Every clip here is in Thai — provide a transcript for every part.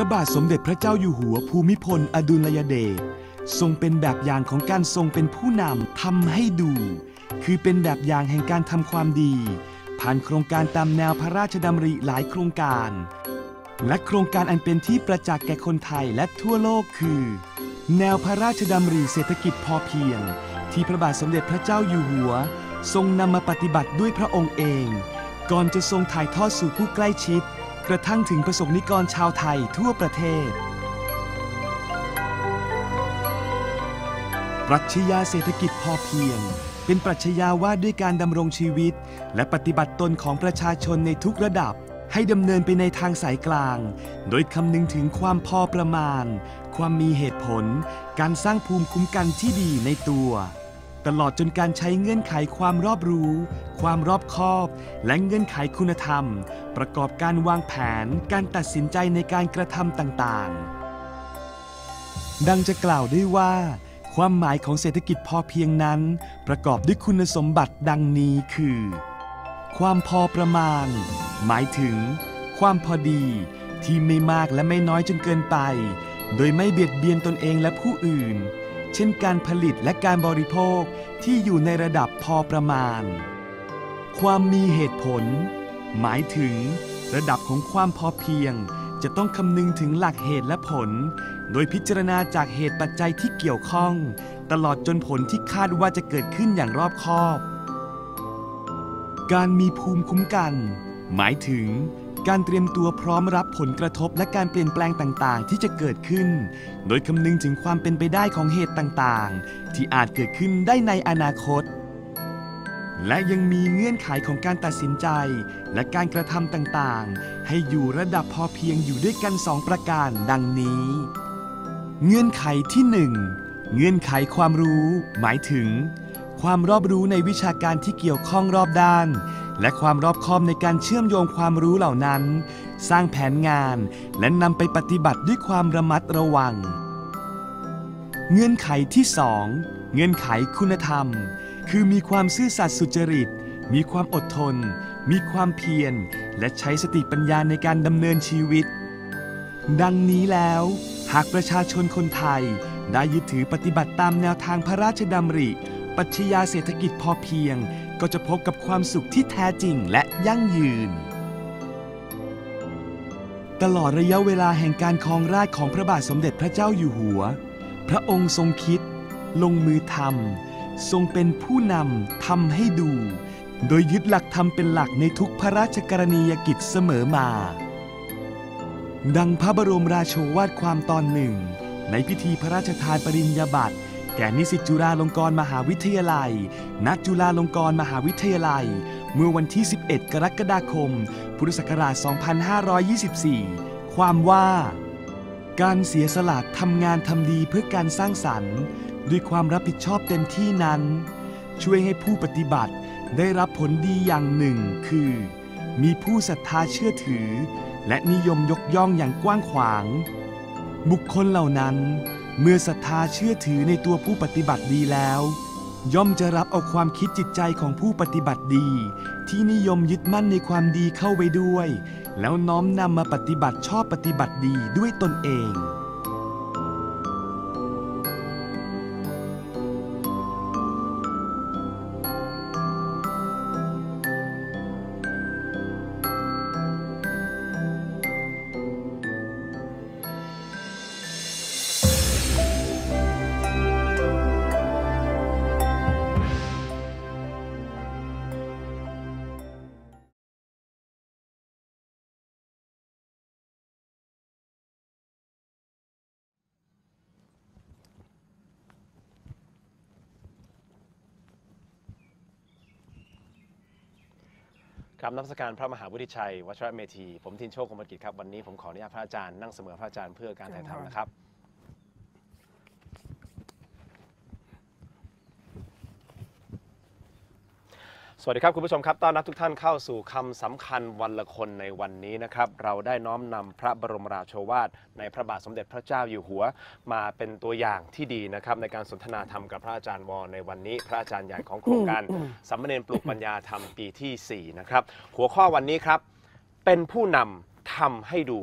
ระบาทสมเด็จพระเจ้าอยู่หัวภูมิพลอดุลยเดชทรงเป็นแบบอย่างของการทรงเป็นผู้นำทำให้ดูคือเป็นแบบอย่างแห่งการทำความดีผ่านโครงการตามแนวพระราชดำริหลายโครงการและโครงการอันเป็นที่ประจักษ์แก่คนไทยและทั่วโลกคือแนวพระราชดำริเศรษฐกิจพอเพียงที่พระบาทสมเด็จพระเจ้าอยู่หัวทรงนำมาปฏิบัติด้วยพระองค์เองก่อนจะทรงถ่ายทอดสู่ผู้ใกล้ชิดกระทั่งถึงประสบนิกรชาวไทยทั่วประเทศปรัชญาเศรษฐกิจพอเพียงเป็นปรัชญาว่าด้วยการดำรงชีวิตและปฏิบัติตนของประชาชนในทุกระดับให้ดำเนินไปในทางสายกลางโดยคำนึงถึงความพอประมาณความมีเหตุผลการสร้างภูมิคุ้มกันที่ดีในตัวตลอดจนการใช้เงื่อนไขความรอบรู้ความรอบคอบและเงื่อนไขคุณธรรมประกอบการวางแผนการตัดสินใจในการกระทำต่างๆดังจะกล่าวได้ว่าความหมายของเศรษฐกิจพอเพียงนั้นประกอบด้วยคุณสมบัติดังนี้คือความพอประมาณหมายถึงความพอดีที่ไม่มากและไม่น้อยจนเกินไปโดยไม่เบียดเบียนตนเองและผู้อื่นเช่นการผลิตและการบริโภคที่อยู่ในระดับพอประมาณความมีเหตุผลหมายถึงระดับของความพอเพียงจะต้องคำนึงถึงหลักเหตุและผลโดยพิจารณาจากเหตุปัจจัยที่เกี่ยวข้องตลอดจนผลที่คาดว่าจะเกิดขึ้นอย่างรอบคอบการมีภูมิคุ้มกันหมายถึงการเตรียมตัวพร้อมรับผลกระทบและการเปลี่ยนแปลงต่างๆที่จะเกิดขึ้นโดยคำนึงถึงความเป็นไปได้ของเหตุต่างๆที่อาจเกิดขึ้นได้ในอนาคตและยังมีเงื่อนไขของการตัดสินใจและการกระทำต่างๆให้อยู่ระดับพอเพียงอยู่ด้วยกัน2ประการดังนี้เงื่อนไขที่1เงื่อนไขความรู้หมายถึงความรอบรู้ในวิชาการที่เกี่ยวข้องรอบด้านและความรอบคอบในการเชื่อมโยงความรู้เหล่านั้นสร้างแผนงานและนำไปปฏิบัติด้วยความระมัดระวังเงื่อนไขที่2เงื่อนไขคุณธรรมคือมีความซื่อสัตย์สุจริตมีความอดทนมีความเพียรและใช้สติปัญญาในการดำเนินชีวิตดังนี้แล้วหากประชาชนคนไทยได้ยึดถือปฏิบัติตามแนวทางพระราชดำริปรัชญาเศรษฐกิจพอเพียงก็จะพบกับความสุขที่แท้จริงและยั่งยืนตลอดระยะเวลาแห่งการครองราชย์ของพระบาทสมเด็จพระเจ้าอยู่หัวพระองค์ทรงคิดลงมือทำทรงเป็นผู้นำทำให้ดูโดยยึดหลักธรรมเป็นหลักในทุกพระราชกรณียกิจเสมอมาดังพระบรมราโชวาทความตอนหนึ่งในพิธีพระราชทานปริญญาบัตรแก่นิสิตจุฬาลงกรณ์มหาวิทยาลัยณจุฬาลงกรณ์มหาวิทยาลัยเมื่อวันที่11กรกฎาคมพุทธศักราช2524ความว่าการเสียสละทำงานทำดีเพื่อการสร้างสรรค์ด้วยความรับผิดชอบเต็มที่นั้นช่วยให้ผู้ปฏิบัติได้รับผลดีอย่างหนึ่งคือมีผู้ศรัทธาเชื่อถือและนิยมยกย่องอย่างกว้างขวางบุคคลเหล่านั้นเมื่อศรัทธาเชื่อถือในตัวผู้ปฏิบัติดีแล้วย่อมจะรับเอาความคิดจิตใจของผู้ปฏิบัติดีที่นิยมยึดมั่นในความดีเข้าไว้ด้วยแล้วน้อมนำมาปฏิบัติชอบปฏิบัติดีด้วยตนเองครับนมัสการพระมหาวุฒิชัยวชรเมธีผมทินโชค คมกิจครับวันนี้ผมขออนุญาตพระอาจารย์นั่งเสมอพระอาจารย์เพื่อการถ่ายทำนะครับสวัสดีครับคุณผู้ชมครับต้อนรับทุกท่านเข้าสู่คำสำคัญวันละคนในวันนี้นะครับเราได้น้อมนำพระบรมราโชวาทในพระบาทสมเด็จพระเจ้าอยู่หัวมาเป็นตัวอย่างที่ดีนะครับในการสนทนาธรรมกับพระอาจารย์วในวันนี้พระอาจารย์ใหญ่ของโครงการสามเณรปลูกปัญญาธรรมปีที่4นะครับหัวข้อวันนี้ครับเป็นผู้นำทำให้ดู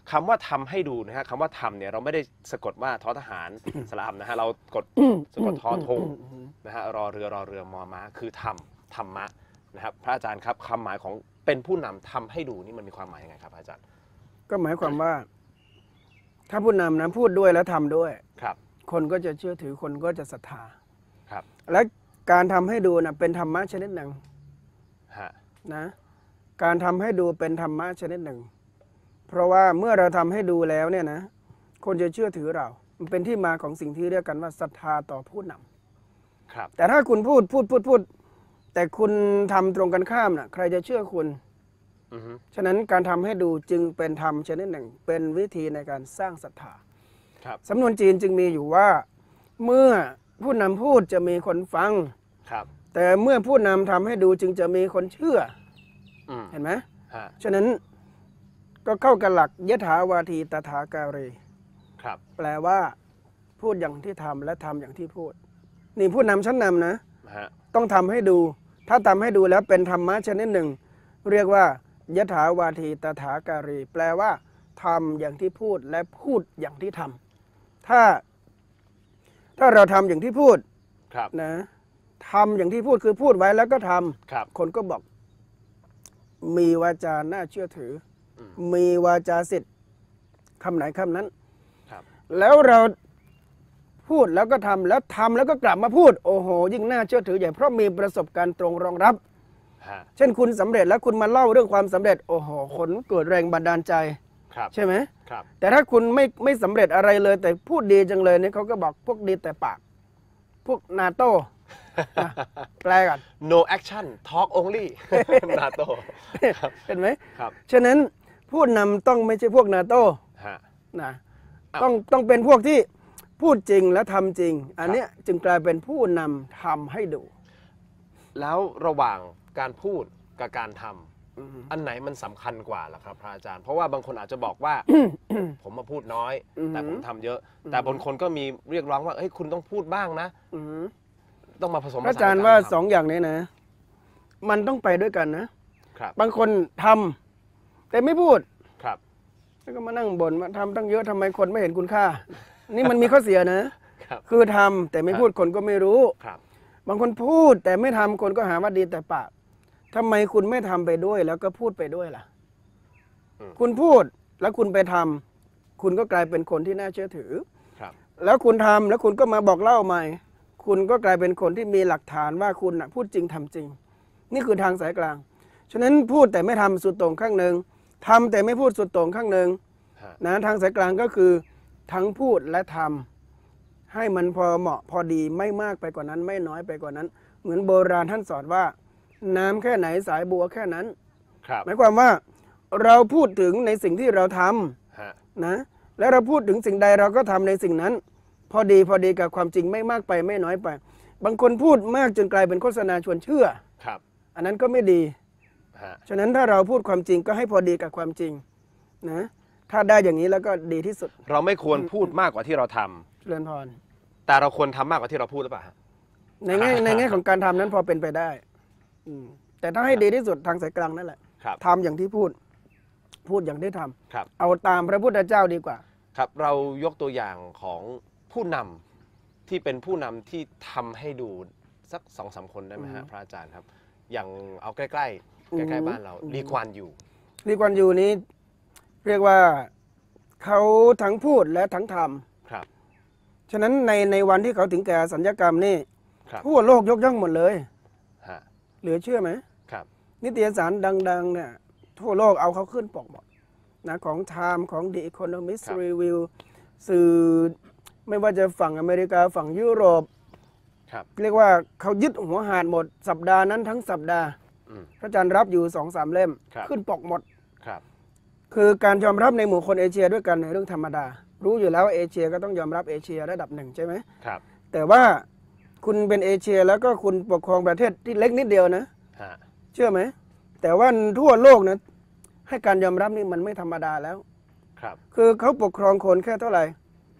คำว่าทำให้ดูนะฮะคำว่าทำเนี่ยเราไม่ได้สะกดว่าทอทหาร สระอัมนะฮะเรากดสะกดทอทงนะฮะรอเรือมอม้าคือธรรมะนะครับพระอาจารย์ครับคำหมายของเป็นผู้นำทำให้ดูนี่มันมีความหมายยังไงครับอาจารย์ก็หมายความว่า ถ้าผู้นำนะพูดด้วยแล้วทำด้วยครับคนก็จะเชื่อถือคนก็จะศรัทธาครับและการทำให้ดูนะเป็นธรรมะชนิดหนึ่งนะการทำให้ดูเป็นธรรมะชนิดหนึ่งเพราะว่าเมื่อเราทำให้ดูแล้วเนี่ยนะคนจะเชื่อถือเรามันเป็นที่มาของสิ่งที่เรียกกันว่าศรัทธาต่อผู้นำครับแต่ถ้าคุณพูดแต่คุณทำตรงกันข้ามนะใครจะเชื่อคุณฉะนั้นการทำให้ดูจึงเป็นธรรมชนิดหนึ่งเป็นวิธีในการสร้างศรัทธาสำนวนจีนจึงมีอยู่ว่าเมื่อผู้นำพูดจะมีคนฟังแต่เมื่อผู้นำทำให้ดูจึงจะมีคนเชื่อเห็นไหมฉะนั้นก็เข้ากับหลักยถาวาทีตถาการีแปลว่าพูดอย่างที่ทำและทำอย่างที่พูดนี่ผู้นำชั้นนำนะต้องทำให้ดูถ้าทำให้ดูแล้วเป็นธรรมะชนิดหนึ่งเรียกว่ายถาวาทีตถาการีแปลว่าทำอย่างที่พูดและพูดอย่างที่ทำถ้าเราทำอย่างที่พูดนะทำอย่างที่พูดคือพูดไว้แล้วก็ทำคนก็บอกมีวาจาน่าเชื่อถือมีวาจาสิทธิ์คำไหนคำนั้นแล้วเราพูดแล้วก็ทำแล้วก็กลับมาพูดโอ้โหยิ่งน่าเชื่อถือใหญ่เพราะมีประสบการณ์ตรงรองรับเช่นคุณสำเร็จแล้วคุณมาเล่าเรื่องความสำเร็จโอ้โหคนเกิดแรงบันดาลใจใช่ไหมแต่ถ้าคุณไม่สำเร็จอะไรเลยแต่พูดดีจังเลยเนี่ยเขาก็บอกพวกดีแต่ปากพวกนาโต้แปลกัน no action talk only นาโต้เห็นไหมฉะนั้นผู้นำต้องไม่ใช่พวกนาโต้นะต้องเป็นพวกที่พูดจริงและทำจริงอันนี้จึงกลายเป็นผู้นำทำให้ดูแล้วระหว่างการพูดกับการทำอันไหนมันสำคัญกว่าล่ะครับพระอาจารย์เพราะว่าบางคนอาจจะบอกว่า ผมมาพูดน้อยแต่ผมทำเยอะแต่บางคนก็มีเรียกร้องว่าเฮ้ยคุณต้องพูดบ้างนะต้องมาผสมผสานอาจารย์ว่าสองอย่างนี้นะมันต้องไปด้วยกันนะบางคนทำแต่ไม่พูดแล้วก็มานั่งบ่นว่าทำตั้งเยอะทำไมคนไม่เห็นคุณค่านี่มันมีข้อเสียนะคือทำแต่ไม่พูดคนก็ไม่รู้บางคนพูดแต่ไม่ทำคนก็หาว่าดีแต่ปากทำไมคุณไม่ทำไปด้วยแล้วก็พูดไปด้วยล่ะคุณพูดแล้วคุณไปทำคุณก็กลายเป็นคนที่น่าเชื่อถือแล้วคุณทำแล้วคุณก็มาบอกเล่าใหม่คุณก็กลายเป็นคนที่มีหลักฐานว่าคุณพูดจริงทำจริงนี่คือทางสายกลางฉะนั้นพูดแต่ไม่ทำสุดโต่งข้างหนึ่งทำแต่ไม่พูดสุดโต่งข้างหนึ่งนะทางสายกลางก็คือทั้งพูดและทำให้มันพอเหมาะพอดีไม่มากไปกว่านั้นไม่น้อยไปกว่านั้นเหมือนโบราณท่านสอนว่าน้ำแค่ไหนสายบัวแค่นั้นหมายความว่าเราพูดถึงในสิ่งที่เราทำนะแล้วเราพูดถึงสิ่งใดเราก็ทำในสิ่งนั้นพอดีกับความจริงไม่มากไปไม่น้อยไปบางคนพูดมากจนกลายเป็นโฆษณาชวนเชื่ออันนั้นก็ไม่ดีฉะนั้นถ้าเราพูดความจริงก็ให้พอดีกับความจริงนะถ้าได้อย่างนี้แล้วก็ดีที่สุดเราไม่ควรพูดมากกว่าที่เราทำเรือนพรแต่เราควรทำมากกว่าที่เราพูดหรือเปล่าในแง่ของการทำนั้นพอเป็นไปได้แต่ถ้าให้ดีที่สุดทางสายกลางนั่นแหละทำอย่างที่พูดอย่างที่ทำเอาตามพระพุทธเจ้าดีกว่าครับเรายกตัวอย่างของผู้นำที่เป็นผู้นำที่ทำให้ดูสัก2-3 คนได้ไหมฮะพระอาจารย์ครับอย่างเอาใกล้บ้านเราลีกวานยูนี้เรียกว่าเขาทั้งพูดและทั้งทำฉะนั้นในวันที่เขาถึงแก่สัญญกรรมนี่ทั่วโลกยกย่องหมดเลยเหลือเชื่อไหมนิตยสารดังๆเนี่ยทั่วโลกเอาเขาขึ้นปกหมดนะของ Time ของ The Economist Review สื่อไม่ว่าจะฝั่งอเมริกาฝั่งยุโรปเรียกว่าเขายึดหัวหาดหมดสัปดาห์นั้นทั้งสัปดาห์พระอาจารย์รับอยู่ 2-3 เล่มขึ้นปกหมดคือการยอมรับในหมู่คนเอเชียด้วยกันในเรื่องธรรมดารู้อยู่แล้วเอเชียก็ต้องยอมรับเอเชียระดับหนึ่งใช่ไหมแต่ว่าคุณเป็นเอเชียแล้วก็คุณปกครองประเทศที่เล็กนิดเดียวนะเชื่อไหมแต่ว่าทั่วโลกนะให้การยอมรับนี่มันไม่ธรรมดาแล้วคือเขาปกครองคนแค่เท่าไหร่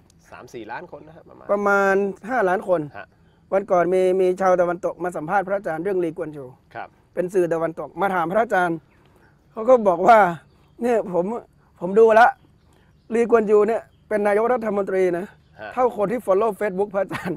3-4 ล้านคนนะครับประมาณ5 ล้านคนวันก่อนมีชาวตะวันตกมาสัมภาษณ์พระอาจารย์เรื่องลีกวนจูเป็นสื่อตะวันตกมาถามพระอาจารย์เขาก็บอกว่าเนี่ยผมดูแล้วลีกวนยูเนี่ยเป็นนายกรัฐมนตรีนะฮะเท่าคนที่ follow Facebook พระอาจารย์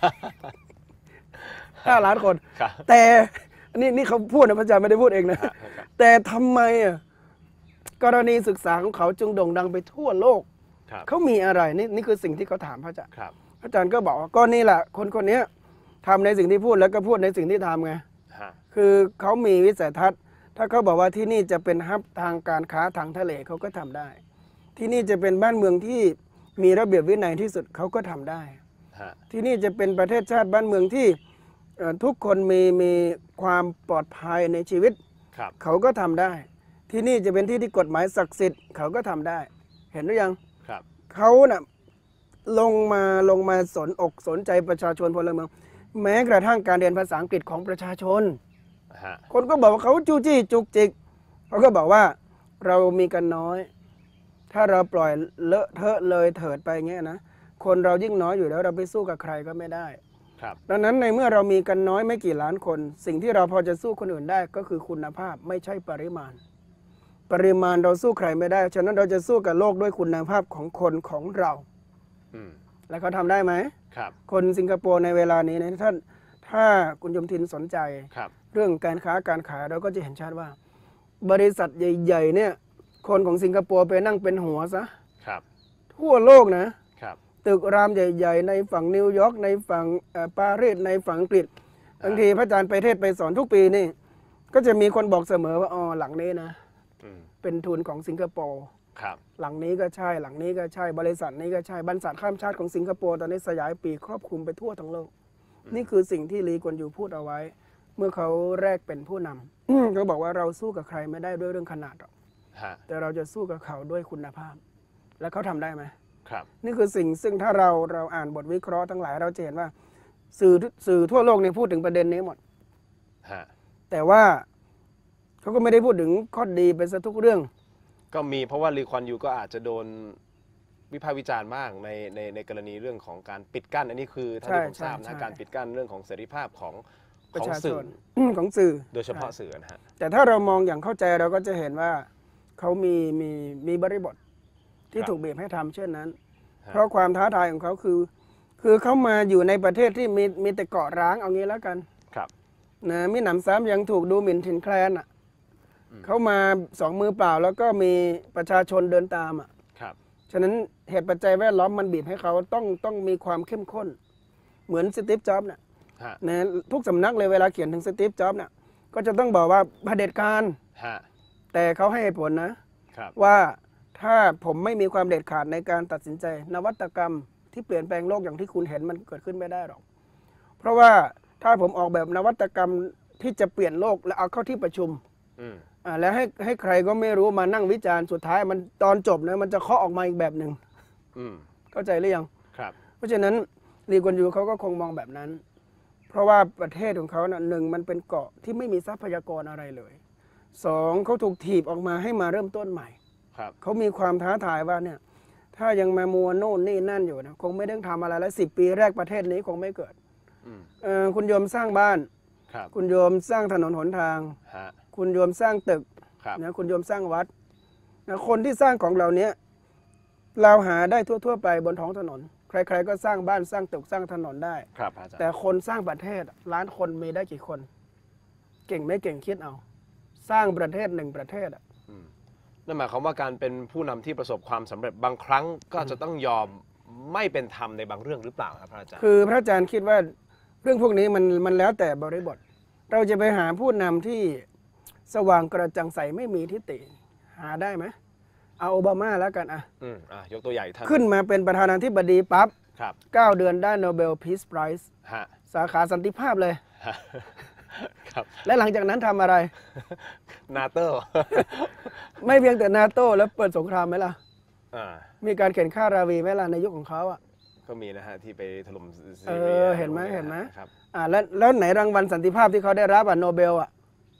5 ล้านคนครับแต่นี่เขาพูดนะพระอาจารย์ไม่ได้พูดเองนะครับแต่ทำไมอ่ะกรณีศึกษาของเขาจึงโด่งดังไปทั่วโลกครับเขามีอะไรนี่คือสิ่งที่เขาถามพระอาจารย์ครับพระอาจารย์ก็บอกว่าก็นี่แหละคนนี้ทำในสิ่งที่พูดแล้วก็พูดในสิ่งที่ทำไงฮะคือเขามีวิสัยทัศน์ ถ้าเขาบอกว่าที่นี่จะเป็นฮับทางการค้าทางทะเลเขาก็ทำได้ ที่นี่จะเป็นบ้านเมืองที่มีระเบียบวินัยที่สุดเขาก็ทำได้ฮะที่นี่จะเป็นประเทศชาติบ้านเมืองที่ทุกคนมีความปลอดภัยในชีวิตครับเขาก็ทำได้ ที่นี่จะเป็นที่ที่กฎหมายศักดิ์สิทธิ์เขาก็ทำได้ เห็นหรือยังครับเขาน่ะลงมาสนอกสนใจประชาชนพลเมือง แม้กระทั่งการเรียนภาษาอังกฤษของประชาชนฮะคนก็บอกว่าเขาจู้จี้จุกจิกเขาก็บอกว่าเรามีกันน้อย ถ้าเราปล่อยเลอะเทอะเลยเถิดไปเงี้ยนะคนเรายิ่งน้อยอยู่แล้วเราไปสู้กับใครก็ไม่ได้ครับดังนั้นในเมื่อเรามีกันน้อยไม่กี่ล้านคน สิ่งที่เราพอจะสู้คนอื่นได้ก็คือคุณภาพไม่ใช่ปริมาณ ปริมาณเราสู้ใครไม่ได้ฉะนั้นเราจะสู้กับโลกด้วยคุณภาพของคนของเราอืมแล้วเขาทำได้ไหมครับคนสิงคโปร์ในเวลานี้นะถ้าคุณยมทินสนใจครับเรื่องการค้าการขายเราก็จะเห็นชัดว่า บริษัทใหญ่ๆเนี่ยคนของสิงคโปร์ไปนั่งเป็นหัวซะครับทั่วโลกนะครับ ตึกรามใหญ่ๆ ในฝั่งนิวยอร์กในฝั่งปารีสในฝั่งอังกฤษบางทีพระอาจารย์ไปเทศน์ไปสอนทุกปีนี่ก็จะมีคนบอกเสมอว่าอ๋อหลังนี้นะอืมเป็นทุนของสิงคโปร์ครับหลังนี้ก็ใช่หลังนี้ก็ใช่บริษัทนี้ก็ใช่บริษัทข้ามชาติของสิงคโปร์ตอนนี้สยายปีกครอบคลุมไปทั่วทั้งโลก นี่คือสิ่งที่ลีกวนยูพูดเอาไว้ เมื่อเขาแรกเป็นผู้นำ เขาบอกว่าเราสู้กับใครไม่ได้ด้วยเรื่องขนาดหรอกฮะแต่เราจะสู้กับเขาด้วยคุณภาพ แล้วเขาทำได้ไหมครับนี่คือสิ่งซึ่งถ้าเราอ่านบทวิเคราะห์ทั้งหลายเราจะเห็นว่าสื่อทั่วโลกเนี่ยพูดถึงประเด็นนี้หมดฮะแต่ว่าเขาก็ไม่ได้พูดถึงข้อดีไปซะทุกเรื่องก็มีเพราะว่าลีควันยูก็อาจจะโดนวิพากษ์วิจารณ์มากในกรณีเรื่องของการปิดกั้น อันนี้คือเท่าที่ผมทราบใช่นะการปิดกั้นเรื่องของเสรีภาพของประชาชสื่อนของสื่อโดยเฉพาะสื่อนะฮะแต่ถ้าเรามองอย่างเข้าใจเราก็จะเห็นว่าเขามีบริบทที่ครับถูกบีบให้ทำเช่นนั้นฮะเพราะความท้าทายของเขาคือเขามาอยู่ในประเทศที่มีแต่เกาะร้างเอางี้แล้วกันครับนะมิหนำซ้ำยังถูกดูหมิ่นถิ่นแคลนอ่ะเขามาสองมือเปล่าแล้วก็มีประชาชนเดินตามอ่ะครับฉะนั้นเหตุปัจจัยแวดล้อมมันบีบให้เขาต้องมีความเข้มข้น เหมือนสตีฟจ็อบส์เนี่ยฮะนะทุกสำนักเลยเวลาเขียนถึงสตีฟจ็อบส์เนี่ยก็จะต้องบอกว่าเผด็จการฮะแต่เขาให้เหตุผลนะครับว่าถ้าผมไม่มีความเด็ดขาดในการตัดสินใจ นวัตกรรมที่เปลี่ยนแปลงโลกอย่างที่คุณเห็นมันเกิดขึ้นไม่ได้หรอก เพราะว่าถ้าผมออกแบบนวัตกรรมที่จะเปลี่ยนโลกแล้วเอาเข้าที่ประชุมอืมแล้วให้ใครก็ไม่รู้มานั่งวิจารณ์สุดท้ายมันตอนจบนะมันจะเคาะออกมาอีกแบบหนึ่งอืมเข้าใจหรือยังครับเพราะฉะนั้นลีกวนยูเขาก็คงมองแบบนั้น เพราะว่าประเทศของเขาหนึ่งมันเป็นเกาะที่ไม่มีทรัพยากรอะไรเลยสองเขาถูกถีบออกมาให้มาเริ่มต้นใหม่ครับเขามีความท้าทายว่าเนี่ยถ้ายังมามัวโน่นนี่นั่นอยู่นะคงไม่ได้ทำอะไรแล้ว10 ปีแรกประเทศนี้คงไม่เกิดอืมคุณโยมสร้างบ้านครับคุณโยมสร้างถนนหนทางฮะคุณโยมสร้างตึกครับนะคุณโยมสร้างวัดนะคนที่สร้างของเหล่านี้เราหาได้ทั่วๆไปบนท้องถนน ใครๆก็สร้างบ้านสร้างตึกสร้างถนนได้ครับอาจารย์แต่คนสร้างประเทศล้านคนมีได้กี่คน เก่งไม่เก่งคิดเอา สร้างประเทศหนึ่งประเทศอะนั่นหมายความว่าการเป็นผู้นำที่ประสบความสำเร็จบางครั้งก็จะต้องยอมไม่เป็นธรรมในบางเรื่องหรือเปล่าครับพระอาจารย์คือพระอาจารย์คิดว่าเรื่องพวกนี้มันแล้วแต่บริบท เราจะไปหาผู้นำที่สว่างกระจ่างใสไม่มีทิฏฐิหาได้ไหมเอาโอบามาแล้วกันอะยกตัวอย่างอีกท่านขึ้นมาเป็นประธานาธิบดีปั๊บครับ 9 เดือนได้โนเบลพีซไพรส์ฮะสาขาสันติภาพเลยฮะครับและหลังจากนั้นทำอะไรนาโต้ไม่เพียงแต่นาโต้แล้วเปิดสงครามไหมล่ะอ่ามีการเข็นฆ่าราวีไหมล่ะในยุคของเขาอะก็มีนะฮะที่ไปถล่มซีเอเรียอเห็นไหมเห็นไหมครับแล้วไหนรางวัลสันติภาพที่เขาได้รับโนเบลอ่ะ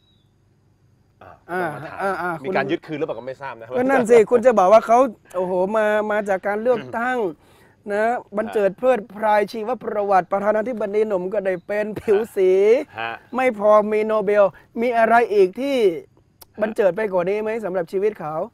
ต้องมาถามคุณมีการยึดคืนหรือเปล่าก็ไม่ทราบนะก็นั่นสิ คุณจะบอกว่าเขาโอ้โหมาจากการเลือกตั้งนะบรรเจิดเพลิดพรายชีวประวัติประธานาธิบดีหนุ่มก็ได้เป็นผิวสีฮะไม่พอมีโนเบล มีอะไรอีกที่บรรเจิดไปกว่านี้ไหมสำหรับชีวิตเขา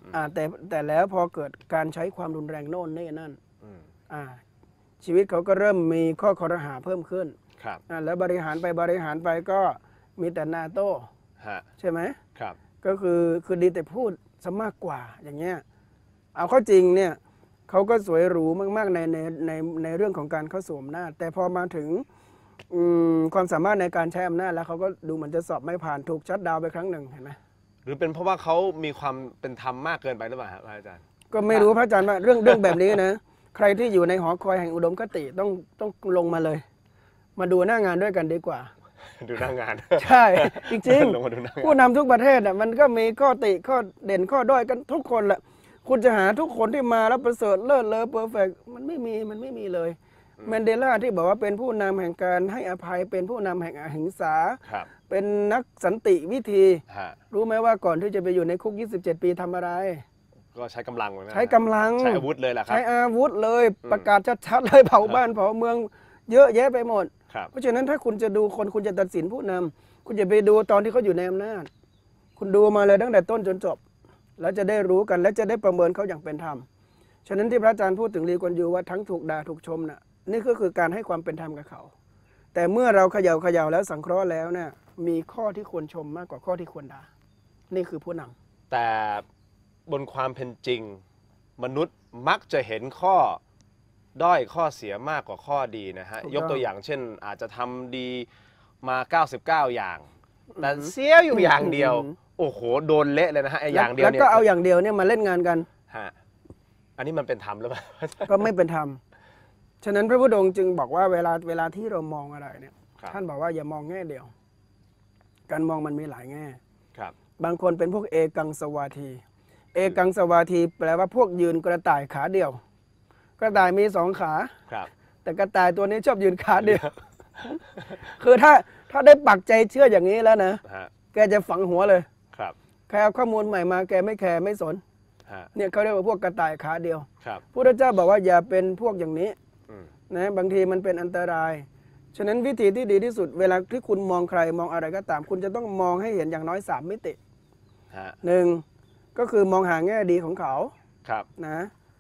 แต่แล้วพอเกิดการใช้ความรุนแรงโน่นนี่นั่นอืมชีวิตเขาก็เริ่มมีข้อคอรหาเพิ่มขึ้นครับแล้วบริหารไปก็มีแต่นาโต้ฮะใช่ไหมครับก็คือดีแต่พูดซะมากกว่าอย่างเงี้ยเอาเข้าจริงเนี่ยเขาก็สวยหรูมากๆในเรื่องของการเข้าสู่อำนาจแต่พอมาถึงความสามารถในการใช้อำนาจแล้วเขาก็ดูเหมือนจะสอบไม่ผ่านถูกชัตดาวน์ไปครั้งหนึ่งเห็นไหมหรือเป็นเพราะว่าเขามีความเป็นธรรมมากเกินไปหรือเปล่าครับอาจารย์ก็ไม่รู้พระอาจารย์ว่าเรื่องแบบนี้นะใครที่อยู่ในหอคอยแห่งอุดมคติต้องลงมาเลย มาดูหน้างานด้วยกันดีกว่าดูหน้างานใช่จริงลงมาดูหน้างานๆผู้นำทุกประเทศอ่ะมันก็มีข้อติข้อเด่นข้อด้อยกันทุกคนแหละคุณจะหาทุกคนที่มาแล้วประเสริฐเลิศเลอเพอร์เฟกมันไม่มีเลยแมนเดลาที่บอกว่าเป็นผู้นำแห่งการให้อภัยเป็นผู้นำแห่งอหิงสาครับเป็นนักสันติวิธีฮะรู้ไหมว่าก่อนที่จะไปอยู่ในคุก27 ปีทำอะไรก็ใช้กำลังไว้ไหมใช้กำลังใช้อาวุธเลยแหละครับใช้อาวุธเลยประกาศชัดๆเลยเผาบ้านเผาเมืองเยอะแยะไปหมดครับเพราะฉะนั้นถ้าคุณจะดูคนคุณจะตัดสินผู้นำคุณจะไปดูตอนที่เขาอยู่ในอำนาจคุณดูมาเลยตั้งแต่ต้นจนจบ แล้วจะได้รู้กันและจะได้ประเมินเขาอย่างเป็นธรรมฉะนั้นที่พระอาจารย์พูดถึงลีกวนยูว่าทั้งถูกด่าถูกชมน่ะนี่ก็คือการให้ความเป็นธรรมกับเขา แต่เมื่อเราเขย่าแล้วสังเคราะห์แล้วเนี่ยมีข้อที่ควรชมมากกว่าข้อที่ควรด่านี่คือผู้นำแต่บนความเป็นจริงมนุษย์มักจะเห็นข้อด้อยข้อเสียมากกว่าข้อดีนะฮะถูกต้องยกตัวอย่างเช่นอาจจะทำดีมา 99 อย่าง แต่เสียอยู่อย่างเดียว โอ้โห โดนเละเลยนะฮะไอ้อย่างเดียวแล้วเนี่ยก็เอาอย่างเดียวเนี่ยมาเล่นงานกันฮะอันนี้มันเป็นธรรมหรือเปล่าก็ไม่เป็นธรรม ฉะนั้นพระพุทธองค์จึงบอกว่าเวลาที่เรามองอะไรเนี่ยครับท่านบอกว่าอย่ามองแง่เดียว การมองมันมีหลายแง่ครับบางคนเป็นพวกเอกังสวาที เอกังสวาทีแปลว่าพวกยืนกระต่ายขาเดียว กระต่ายมีสองขาครับแต่กระต่ายตัวนี้ชอบยืนขาเดียว คือถ้าได้ปักใจเชื่ออย่างนี้แล้วนะฮะแกจะฝังหัวเลยครับใครเอาข้อมูลใหม่มาแกไม่แคร์ไม่สนฮะเนี่ยเขาเรียกว่าพวกกระต่ายขาเดียวครับพุทธเจ้าบอกว่าอย่าเป็นพวกอย่างนี้อืมนะบางทีมันเป็นอันตราย ฉะนั้นวิธีที่ดีที่สุดเวลาที่คุณมองใครมองอะไรก็ตาม คุณจะต้องมองให้เห็นอย่างน้อย3มิติฮะ 1ก็คือมองหาแง่ดีของเขาครับนะ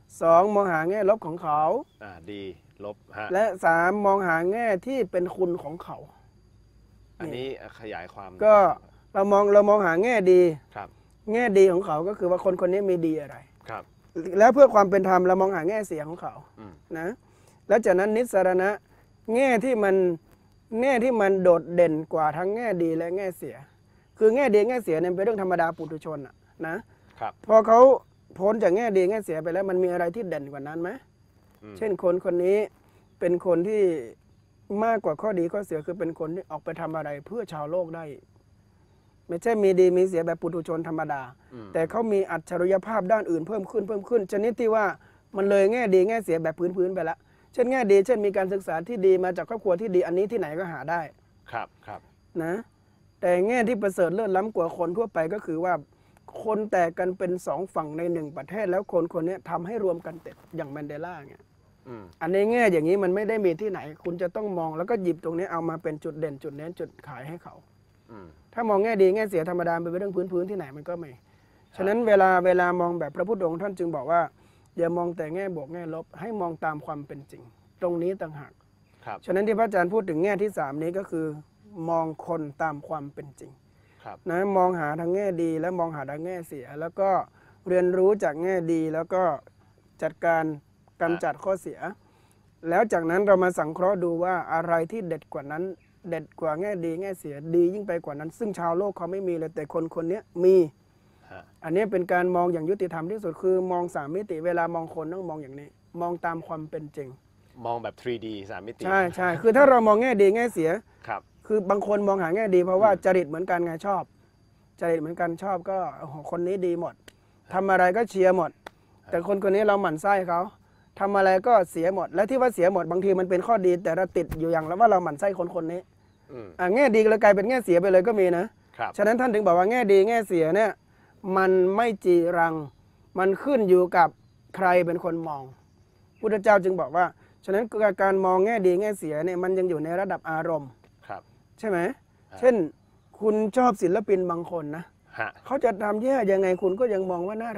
2มองหาแง่ลบของเขาดีลบฮะและ3มองหาแง่ที่เป็นคุณของเขาอันนี้ขยายความก็เรามองหาแง่ดีครับแง่ดีของเขาก็คือว่าคนคนนี้มีดีอะไรครับแล้วเพื่อความเป็นธรรมเรามองหาแง่เสียของเขาอืมนะแล้วจากนั้นนิสรณะแง่ที่มันโดดเด่นกว่าทั้งแง่ดีและแง่เสีย คือแง่ดีแง่เสียเนี่ยเป็นเรื่องธรรมดาปุถุชนนะครับ พอเขาพ้นจากแง่ดีแง่เสียไปแล้วมันมีอะไรที่เด่นกว่านั้นไหมอืมเช่นคนคนนี้เป็นคนที่มากกว่าข้อดีข้อเสียคือเป็นคนที่ออกไปทำอะไรเพื่อชาวโลกได้ ไม่ใช่มีดีมีเสียแบบปุถุชนธรรมดา แต่เขามีอัจฉริยภาพด้านอื่นเพิ่มขึ้นชนิดที่ว่ามันเลยแง่ดีแง่เสียแบบพื้นไปแล้วเช่นแง่ดีเช่นมีการศึกษาที่ดีมาจากครอบครัวที่ดีอันนี้ที่ไหนก็หาได้ครับครับนะแต่แง่ที่ประเสริฐเลิศล้ำกว่าคนทั่วไปก็คือว่าคนแตกกันเป็นสองฝั่งในหนึ่งประเทศแล้วคนคนนี้ทำให้รวมกันเต็ดอย่างแมนเดลาเนี่ยอืมอันในแง่อย่างนี้มันไม่ได้มีที่ไหน คุณจะต้องมองแล้วก็หยิบตรงนี้เอามาเป็นจุดเด่นจุดเน้นจุดขายให้เขาอืมถ้ามองแง่ดีแง่เสียธรรมดาเป็นเรื่องพื้นที่ไหนมันก็ไม่ฉะนั้นเวลามองแบบพระพุทธองค์ท่านจึงบอกว่าอย่ามองแต่แง่บวกแง่ลบให้มองตามความเป็นจริง ตรงนี้ต่างหากครับฉะนั้นที่พระอาจารย์พูดถึงแง่ที่3นี้ก็คือ มองคนตามความเป็นจริงครับนะมองหาทางแง่ดีและมองหาทางแง่เสีย แล้วก็เรียนรู้จากแง่ดีแล้วก็จัดการกำจัดข้อเสีย แล้วจากนั้นเรามาสังเคราะห์ดูว่าอะไรที่เด็ดกว่านั้น เด็ดกว่าแง่ดีแง่เสียดียิ่งไปกว่านั้น ซึ่งชาวโลกเขาไม่มีเลยแต่คนคนนี้มีฮะอันนี้เป็นการมองอย่างยุติธรรมที่สุดคือมอง3มิติเวลามองคนต้องมองอย่างนี้ มองตามความเป็นจริงมองแบบ 3D 3 มิติใช่คือถ้าเรามองแง่ดีแง่เสียครับคือบางคนมองหาแง่ดีเพราะว่าจริตเหมือนกันไงชอบ จริตเหมือนกันชอบก็โอ้โหคนนี้ดีหมดทำอะไรก็เชียร์หมด แต่คนคนนี้เราหมั่นไส้เขาทำอะไรก็เสียหมด และที่ว่าเสียหมดบางทีมันเป็นข้อดี แต่เราติดอยู่อย่างแล้วว่าเราหมั่นไส้คนคนนี้อืมแง่ดีเลยกลายเป็นแง่เสียไปเลยก็มีนะครับ ฉะนั้นท่านถึงบอกว่าแง่ดีแง่เสียเนี่ยมันไม่จีรังมันขึ้นอยู่กับใครเป็นคนมองพุทธเจ้าจึงบอกว่าฉะนั้นการมองแง่ดีแง่เสียเนี่ยมันยังอยู่ในระดับอารมณ์ครับใช่ไหมเช่นคุณชอบศิลปินบางคนนะฮะเขาจะทำแย่ยังไงคุณก็ยังมองว่าน่ารัก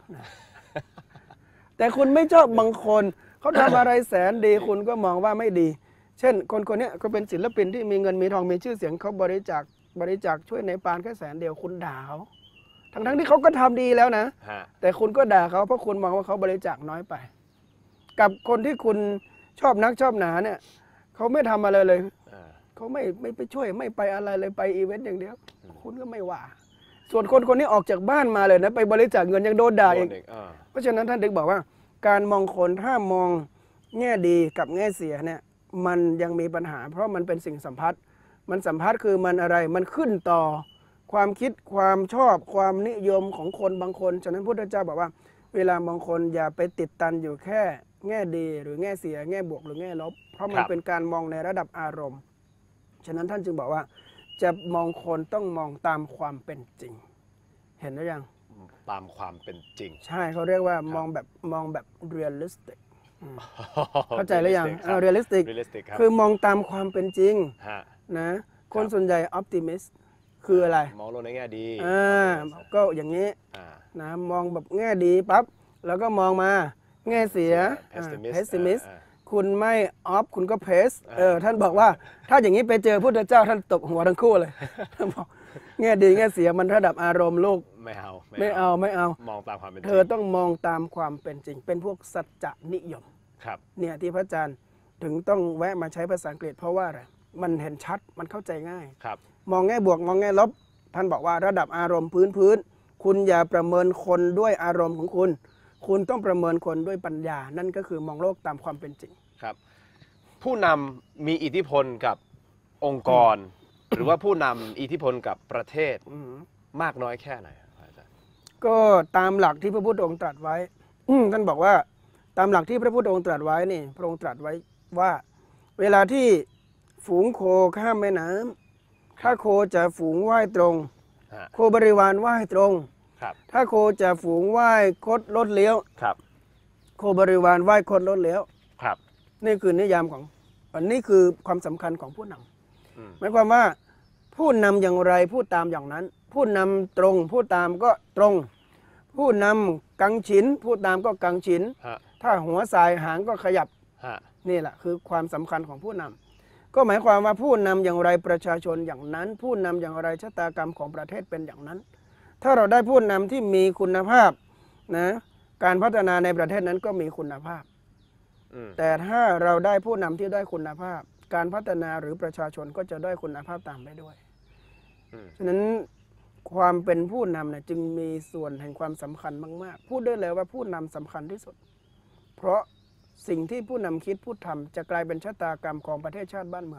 แต่คุณไม่ชอบบางคนเขาทำอะไรแสนดีคุณก็มองว่าไม่ดี เช่นคนเนี้ยก็เป็นศิลปินที่มีเงินมีทองมีชื่อเสียงเขาบริจาคช่วยในปานแค่แสนเดียวคุณด่าเขาทั้งที่เขาก็ทำดีแล้วนะแต่คุณก็ด่าเขาเพราะคุณมองว่าเขาบริจาคน้อยไป กับคนที่คุณชอบนักชอบหนาเนี่ยเขาไม่ทำอะไรเลยเขาไม่ไปช่วยไม่ไปอะไรเลยไปอีเวนต์อย่างเดียวคุณก็ไม่ว่าส่วนคนนี้ออกจากบ้านมาเลยนะไปบริจาคเงินยังโดนด่าเองเพราะฉะนั้นท่านถึงบอกว่าการมองคนถ้ามองแง่ดีกับแง่เสียเนี่ยมันยังมีปัญหาเพราะมันเป็นสิ่งสัมพัทธ์มันสัมพัทธ์คือมันอะไรมันขึ้นต่อความคิดความชอบความนิยมของคนบางคนฉะนั้นพุทธเจ้าบอกว่าเวลามองคนอย่าไปติดตันอยู่แค่แง่ดีหรือแง่เสียแง่บวกหรือแง่ลบเพราะมันเป็นการมองในระดับอารมณ์ฉะนั้นท่านจึงบอกว่าจะมองคนต้องมองตามความเป็นจริงเห็นหรือยังตามความเป็นจริงใช่เขาเรียกว่ามองแบบเรียลลิสติกเข้าใจหรือยังเรียลลิสติกคือมองตามความเป็นจริงนะคนส่วนใหญ่ออพติมิสคืออะไรมองโลกในแง่ดีก็อย่างนี้นะมองแบบแง่ดีปั๊บแล้วก็มองมาแง่เสียเพสซิมิสคุณไม่ออฟคุณก็เพสท่านบอกว่าถ้าอย่างนี้ไปเจอพุทธเจ้าท่านตบหัวทั้งคู่เลยท่านบอกแง่ดีแง่เสียมันระดับอารมณ์ลูกไม่เอามองตามความเป็นจริงเธอต้องมองตามความเป็นจริงเป็นพวกสัจจนิยมเนี่ยที่พระอาจารย์ถึงต้องแวะมาใช้ภาษาอังกฤษเพราะว่าอะไรมันเห็นชัดมันเข้าใจง่ายมองแง่บวกมองแง่ลบท่านบอกว่าระดับอารมณ์พื้นคุณอย่าประเมินคนด้วยอารมณ์ของคุณต้องประเมินคนด้วยปัญญานั่นก็คือมองโลกตามความเป็นจริงครับผู้นำมีอิทธิพลกับองค์กรหรือว่าผู้นำอิทธิพลกับประเทศมากน้อยแค่ไหนอาจารย์ก็ตามหลักที่พระพุทธองค์ตรัสไว้ท่านบอกว่าตามหลักที่พระพุทธองค์ตรัสไว้นี่พระองค์ตรัสไว้ว่าเวลาที่ฝูงโคข้ามแม่น้ำถ้าโคจะฝูงว่ายตรงโคบริวารว่ายตรงถ้าโคจะฝูงว่ายคดลดเลี้ยวโคบริวารว่ายคดลดเลี้ยวนี่คือนิยามของอันนี้คือความสำคัญของผู้นำหมายความว่าผู้นำอย่างไรผู้ตามอย่างนั้นผู้นำตรงผู้ตามก็ตรงผู้นำกังฉินผู้ตามก็กังฉินถ้าหัวสายหางก็ขยับนี่แหละคือความสำคัญของผู้นำก็หมายความว่าผู้นำอย่างไรประชาชนอย่างนั้นผู้นำอย่างไรชะตากรรมของประเทศเป็นอย่างนั้นถ้าเราได้ผู้นำที่มีคุณภาพนะการพัฒนาในประเทศนั้นก็มีคุณภาพแต่ถ้าเราได้ผู้นำที่ได้คุณภาพการพัฒนาหรือประชาชนก็จะได้คุณภาพตามไปด้วยฉะนั้นความเป็นผู้นำเนี่ยจึงมีส่วนแห่งความสำคัญมากๆพูดได้เลยว่าผู้นำสำคัญที่สุดเพราะสิ่งที่ผู้นำคิดพูดทำจะกลายเป็นชะตากรรมของประเทศชาติบ้านเมือง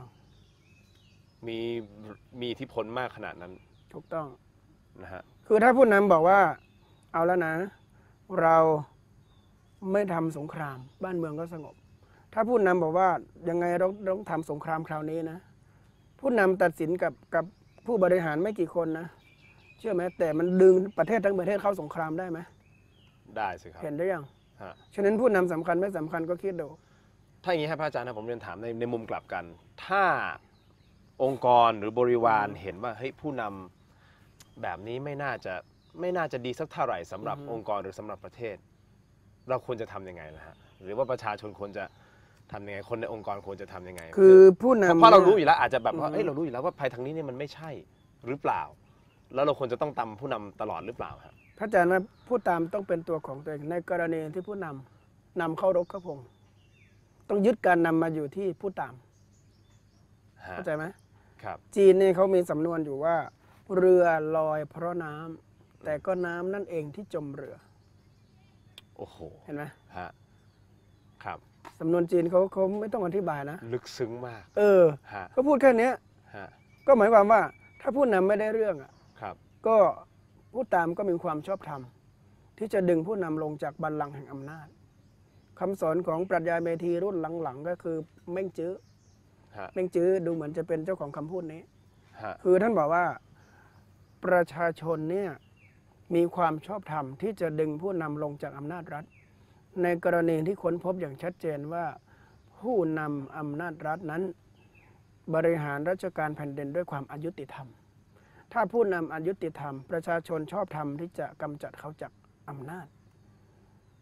มีอิทธิพลมากขนาดนั้นถูกต้องนะฮะคือถ้าผู้นำบอกว่าเอาแล้วนะเราไม่ทำสงครามบ้านเมืองก็สงบถ้าผู้นำบอกว่ายังไงเราต้องทำสงครามคราวนี้นะผู้นำตัดสินกับผู้บริหารไม่กี่คนนะเชื่อไหมแต่มันดึงประเทศทั้งประเทศเข้าสงครามได้ไหมได้สิครับเห็นได้ยังฉะนั้นผู้นำสำคัญไม่สำคัญก็คิดดูถ้าอย่างนี้ครับพระอาจารย์นะผมเรียนถามในมุมกลับกันถ้าองค์กรหรือบริวารเห็นว่าเฮ้ยผู้นำแบบนี้ไม่น่าจะดีสักเท่าไหร่สำหรับองค์กรหรือสำหรับประเทศเราควรจะทำยังไงล่ะฮะหรือว่าประชาชนควรจะทำยังไงคนในองค์กรควรจะทำยังไงคือผู้นำเพราะเรารู้อยู่แล้วอาจจะแบบว่าเรารู้อยู่แล้วว่าภัยทางนี้เนี่ยมันไม่ใช่หรือเปล่าแล้วเราควรจะต้องตามผู้นำตลอดหรือเปล่าครับพระอาจารย์ว่าผู้ตามต้องเป็นตัวของตัวเองในกรณีที่ผู้นำเข้ารบเข้าพงต้องยึดการนำมาอยู่ที่ผู้ตามเข้าใจไหมครับจีนนี่เขามีสำนวนอยู่ว่าเรือลอยเพราะน้ำแต่ก็น้ำนั่นเองที่จมเรือโอ้โหเห็นไหมครับสำนวนจีนเขาไม่ต้องอธิบายนะลึกซึ้งมากก็พูดแค่นี้ก็หมายความว่าถ้าผู้นำไม่ได้เรื่องก็ผู้ตามก็มีความชอบธรรมที่จะดึงผู้นำลงจากบัลลังก์แห่งอำนาจคำสอนของปรัชญาเมธีรุ่นหลังๆก็คือเม่งจื้อดูเหมือนจะเป็นเจ้าของคำพูดนี้คือท่านบอกว่าประชาชนเนี่ยมีความชอบธรรมที่จะดึงผู้นำลงจากอำนาจรัฐในกรณีที่ค้นพบอย่างชัดเจนว่าผู้นำอำนาจรัฐนั้นบริหารราชการแผ่นดินด้วยความอายุติธรรมถ้าผู้นำอายุติธรรมประชาชนชอบธรรมที่จะกำจัดเขาจากอำนาจ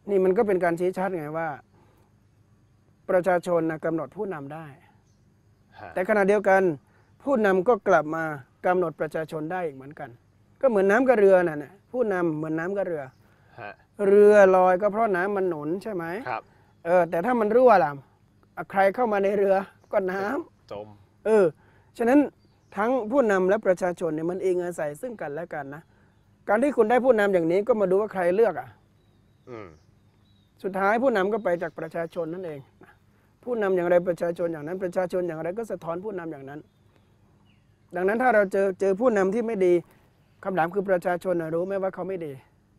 นี่มันก็เป็นการชี้ชัดไงว่า ประชาชนนะกำหนดผู้นำได้ฮะแต่ขณะเดียวกันผู้นำก็กลับมากำหนดประชาชนได้อีกเหมือนกัน ก็เหมือนน้ำกับเรือน่ะผู้นำเหมือนน้ำกับเรือฮะเรือลอยก็เพราะน้ำมันหนุนใช่ไหมครับแต่ถ้ามันรั่วล่ะใครเข้ามาในเรือก็น้ำจมฉะนั้นทั้งผู้นำและประชาชนเนี่ยมันอิงอาศัยซึ่งกันและกันนะการที่คุณได้ผู้นำอย่างนี้ก็มาดูว่าใครเลือกอืมสุดท้ายผู้นำก็ไปจากประชาชนนั่นเองผู้นำอย่างไรประชาชนอย่างนั้นประชาชนอย่างไรก็สะท้อนผู้นำอย่างนั้น ดังนั้นถ้าเราเจอผู้นำที่ไม่ดีคำถามคือประชาชนรู้ไหมว่าเขาไม่ดี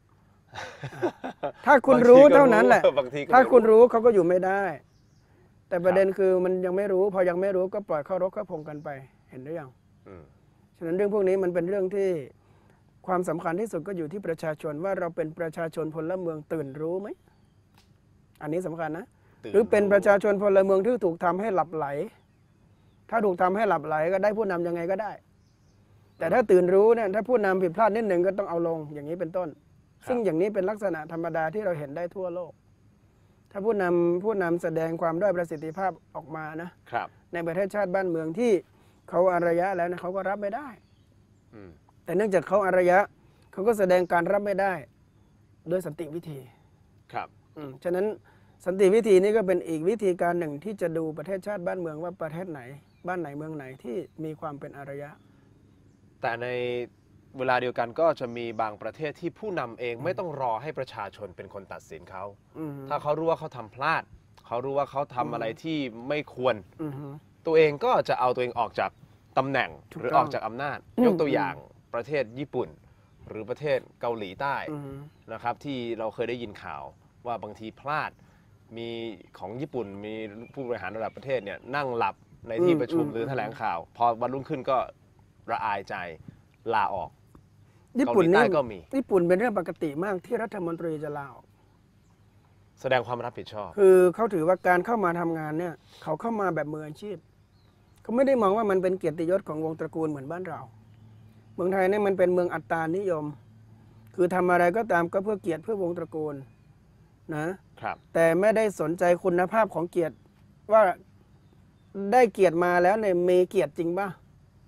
ถ้าคุณรู้เท่านั้นแหละถ้าคุณรู้เขาก็อยู่ไม่ได้ แต่ประเด็นคือมันยังไม่รู้พอยังไม่รู้ก็ปล่อยเข้ารกเข้าพงกันไปเห็นหรือยังฉะนั้นเรื่องพวกนี้มันเป็นเรื่องที่ความสำคัญที่สุดก็อยู่ที่ประชาชนว่าเราเป็นประชาชนพลเมืองตื่นรู้ไหมอันนี้สำคัญนะหรือเป็นประชาชนพลเมืองที่ถูกทำให้หลับไหลถ้าถูกทำให้หลับไหลก็ได้ผู้นำยังไงก็ได้แต่ถ้าตื่นรู้เนี่ยถ้าผู้นำผิดพลาดนิดหนึ่งก็ต้องเอาลงอย่างนี้เป็นต้นซึ่งอย่างนี้เป็นลักษณะธรรมดาที่เราเห็นได้ทั่วโลกถ้าผู้นำแสดงความด้อยประสิทธิภาพออกมานะครับในประเทศชาติบ้านเมืองที่เขาอารยะแล้วนะเขาก็รับไม่ได้แต่เนื่องจากเขาอารยะเขาก็แสดงการรับไม่ได้ด้วยสันติวิธีครับฉะนั้นสันติวิธีนี้ก็เป็นอีกวิธีการหนึ่งที่จะดูประเทศชาติบ้านเมืองว่าประเทศไหนบ้านไหนเมืองไหนที่มีความเป็นอารยะแต่ในเวลาเดียวกันก็จะมีบางประเทศที่ผู้นำเองไม่ต้องรอให้ประชาชนเป็นคนตัดสินเขาถ้าเขารู้ว่าเขาทำพลาดเขารู้ว่าเขาทำอะไรที่ไม่ควรตัวเองก็จะเอาตัวเองออกจากตำแหน่งหรือออกจากอำนาจยกตัวอย่างประเทศญี่ปุ่นหรือประเทศเกาหลีใต้นะครับที่เราเคยได้ยินข่าวว่าบางทีพลาดมีของญี่ปุ่นมีผู้บริหารระดับประเทศเนี่ยนั่งหลับในที่ประชุมหรือแถลงข่าวพอวันรุ่งขึ้นก็ระอายใจลาออกญี่ปุ่นนี่ก็มีญี่ปุ่นเป็นเรื่องปกติมากที่รัฐมนตรีจะลาออกแสดงความรับผิดชอบคือเขาถือว่าการเข้ามาทำงานเนี่ยเขาเข้ามาแบบมืออาชีพเขาไม่ได้มองว่ามันเป็นเกียรติยศของวงตระกูลเหมือนบ้านเราเมืองไทยเนี่ยมันเป็นเมืองอัตตานิยมคือทำอะไรก็ตามก็เพื่อเกียรติเพื่อวงตระกูลนะครับแต่ไม่ได้สนใจคุณภาพของเกียรติว่าได้เกียรติมาแล้วเนี่ยมีเกียรติจริงป่ะ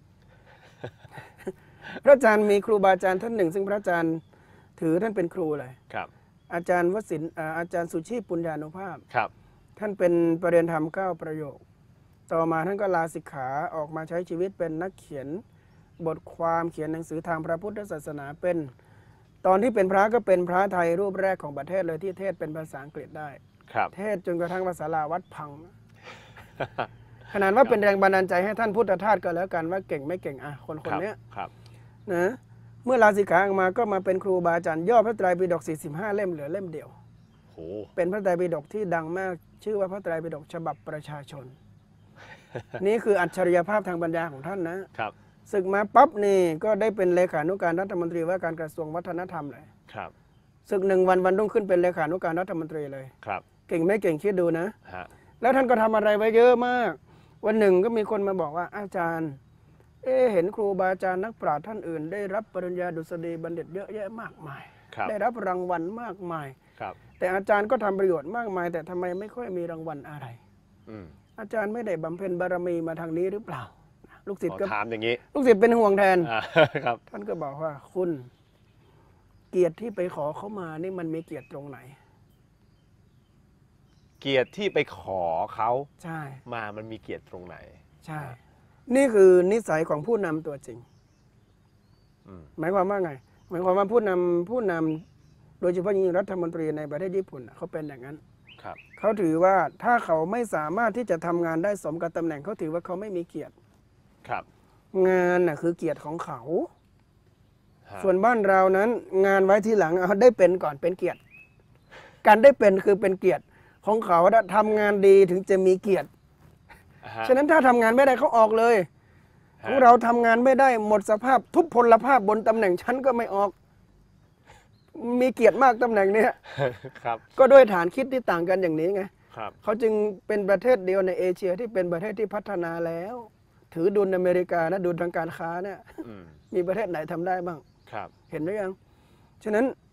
พระอาจารย์มีครูบาอาจารย์ท่านหนึ่งซึ่งพระอาจารย์ถือท่านเป็นครูเลยครับอาจารย์วสินทร์อาจารย์สุชีพปุญญานุภาพครับท่านเป็นประเรียนธรรม9ประโยคต่อมาท่านก็ลาสิกขาออกมาใช้ชีวิตเป็นนักเขียนบทความเขียนหนังสือทางพระพุทธศาสนาเป็นตอนที่เป็นพระก็เป็นพระไทยรูปแรกของประเทศเลยที่เทศเป็นภาษาอังกฤษได้เทศจนกระทั่งภาษาลาวัดพัง ขนาดว่าเป็นแรงบันดาลใจให้ท่านพุทธทาสก็แล้วกันว่าเก่งไม่เก่งคนนี้นะเมื่อลาสิกขาออกมาก็มาเป็นครูบาอาจารย์ย่อพระไตรปิฎก45เล่มเหลือเล่มเดียวเป็นพระไตรปิฎกที่ดังมากชื่อว่าพระไตรปิฎกฉบับประชาชน นี่คืออัจฉริยภาพทางปัญญาของท่านนะครับศึกมาปั๊บนี่ก็ได้เป็นเลขานุการรัฐมนตรีว่าการกระทรวงวัฒนธรรมเลยครับศึก1 วันรุ่งขึ้นเป็นเลขานุการรัฐมนตรีเลยครับเก่งไม่เก่งคิดดูนะแล้วท่านก็ทำอะไรไว้เยอะมากวันหนึ่งก็มีคนมาบอกว่าอาจารย์เห็นครูบาอาจารย์นักปราชญ์ท่านอื่นได้รับปริญญาดุษฎีบัณฑิตเยอะแยะมากมายได้รับรางวัลมากมายแต่อาจารย์ก็ทำประโยชน์มากมายแต่ทำไมไม่ค่อยมีรางวัลอะไรอาจารย์ไม่ได้บำเพ็ญบารมีมาทางนี้หรือเปล่าลูกศิษย์ก็ถามอย่างนี้ลูกศิษย์เป็นห่วงแทนครับท่านก็บอกว่าคุณเกียรติที่ไปขอเขามานี่มันมีเกียรติตรงไหนเกียรติที่ไปขอเขาใช่มามันมีเกียรติตรงไหนใช่นี่คือนิสัยของผู้นำตัวจริงหมายความว่าไงหมายความว่าผู้นำโดยเฉพาะยิ่งรัฐมนตรีในประเทศญี่ปุ่นเขาเป็นอย่างนั้นเขาถือว่าถ้าเขาไม่สามารถที่จะทำงานได้สมกับตำแหน่งเขาถือว่าเขาไม่มีเกียรติงานน่ะคือเกียรติของเขาส่วนบ้านเรานั้นงานไว้ทีหลังเอาได้เป็นก่อนเป็นเกียรติการได้เป็นคือเป็นเกียรติของเขาทำงานดีถึงจะมีเกียรติฉะนั้นถ้าทำงานไม่ได้เขาออกเลยของเราทำงานไม่ได้หมดสภาพทุพพลภาพบนตำแหน่งชั้นก็ไม่ออกมีเกียรติมากตำแหน่งนี้ก็ด้วยฐานคิดที่ต่างกันอย่างนี้ไงเขาจึงเป็นประเทศเดียวในเอเชียที่เป็นประเทศที่พัฒนาแล้วถือดุลอเมริกานะดุลทางการค้าเนี่ยมีประเทศไหนทำได้บ้างเห็นหรือยังฉะนั้น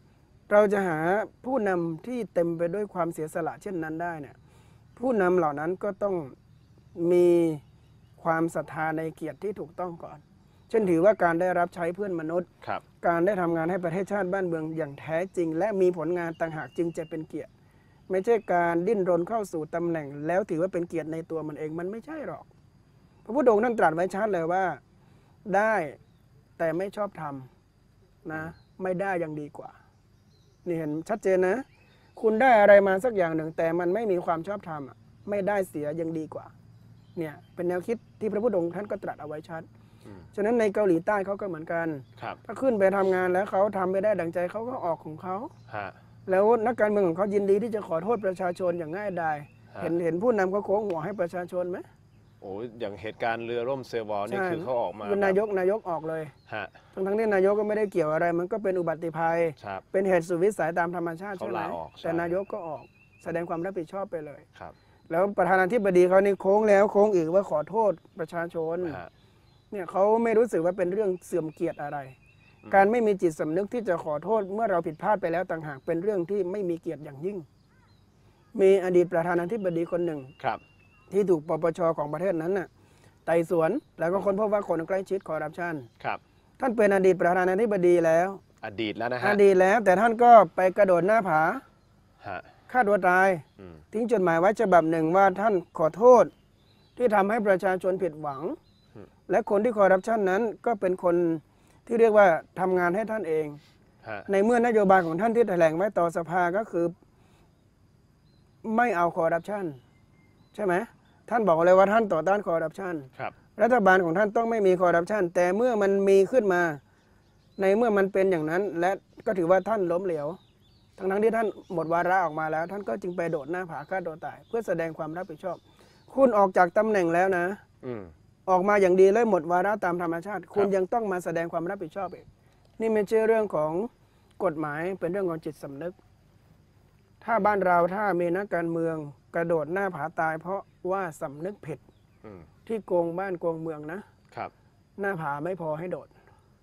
เราจะหาผู้นำที่เต็มไปด้วยความเสียสละเช่นนั้นได้เนี่ยผู้นำเหล่านั้นก็ต้องมีความศรัทธาในเกียรติที่ถูกต้องก่อนเช่นถือว่าการได้รับใช้เพื่อนมนุษย์การได้ทำงานให้ประเทศชาติบ้านเมืองอย่างแท้จริงและมีผลงานต่างหากจึงจะเป็นเกียรติไม่ใช่การดิ้นรนเข้าสู่ตำแหน่งแล้วถือว่าเป็นเกียรติในตัวมันเองมันไม่ใช่หรอกพระพุทธองค์ท่านตรัสไว้ชัดเลยว่าได้แต่ไม่ชอบทำนะไม่ได้ยังดีกว่านี่เห็นชัดเจนนะคุณได้อะไรมาสักอย่างหนึ่งแต่มันไม่มีความชอบธรรมไม่ได้เสียยังดีกว่าเนี่ยเป็นแนวคิดที่พระพุทธองค์ท่านก็ตรัสเอาไว้ชัดฉะนั้นในเกาหลีใต้เขาก็เหมือนกันถ้าขึ้นไปทำงานแล้วเขาทำไม่ได้ดังใจเขาก็ออกของเขาแล้วนักการเมืองของเขายินดีที่จะขอโทษประชาชนอย่างง่ายดายเห็นผู้นำเขาโค้งหัวให้ประชาชนไหมโอ้อย่างเหตุการณ์เรือร่มเซวอลนี่คือเขาออกมานายกออกเลยทั้งที่นายกก็ไม่ได้เกี่ยวอะไรมันก็เป็นอุบัติภัยเป็นเหตุสุดวิสัยตามธรรมชาติใช่ไหมแต่นายกก็ออกแสดงความรับผิดชอบไปเลยแล้วประธานาธิบดีเขานี่โค้งแล้วโค้งอีกว่าขอโทษประชาชนเนี่ยเขาไม่รู้สึกว่าเป็นเรื่องเสื่อมเกียรติอะไรการไม่มีจิตสำนึกที่จะขอโทษเมื่อเราผิดพลาดไปแล้วต่างหากเป็นเรื่องที่ไม่มีเกียรติอย่างยิ่งมีอดีตประธานาธิบดีคนหนึ่งที่ถูกปปช.ของประเทศนั้นน่ะไต่สวนแล้วก็ค้นพบว่าคนใกล้ชิดคอร์รัปชันท่านเป็นอดีตประธานาธิบดีแล้วอดีตแล้วนะฮะอดีตแล้วแต่ท่านก็ไปกระโดดหน้าผาฆ่าตัวตายทิ้งจดหมายไว้ฉบับหนึ่งว่าท่านขอโทษที่ทำให้ประชาชนผิดหวังและคนที่คอร์รัปชันนั้นก็เป็นคนที่เรียกว่าทำงานให้ท่านเองในเมื่อนโยบายของท่านที่แถลงไว้ต่อสภาก็คือไม่เอาคอร์รัปชันใช่ไหมท่านบอกเลยว่าท่านต่อต้านคอร์รัปชันรัฐบาลของท่านต้องไม่มีคอร์รัปชันแต่เมื่อมันมีขึ้นมาในเมื่อมันเป็นอย่างนั้นและก็ถือว่าท่านล้มเหลวทั้งที่ท่านหมดวาระออกมาแล้วท่านก็จึงไปโดดหน้าผาฆ่าตัวตายเพื่อแสดงความรับผิดชอบคุณออกจากตำแหน่งแล้วนะออกมาอย่างดีแล้วหมดวาระตามธรรมชาติคุณยังต้องมาแสดงความรับผิดชอบอีกนี่ไม่ใช่เรื่องของกฎหมายเป็นเรื่องของจิตสำนึกถ้าบ้านเราถ้ามีนักการเมืองกระโดดหน้าผาตายเพราะว่าสำนึกผิดที่โกงบ้านโกงเมืองนะครับหน้าผาไม่พอให้โดด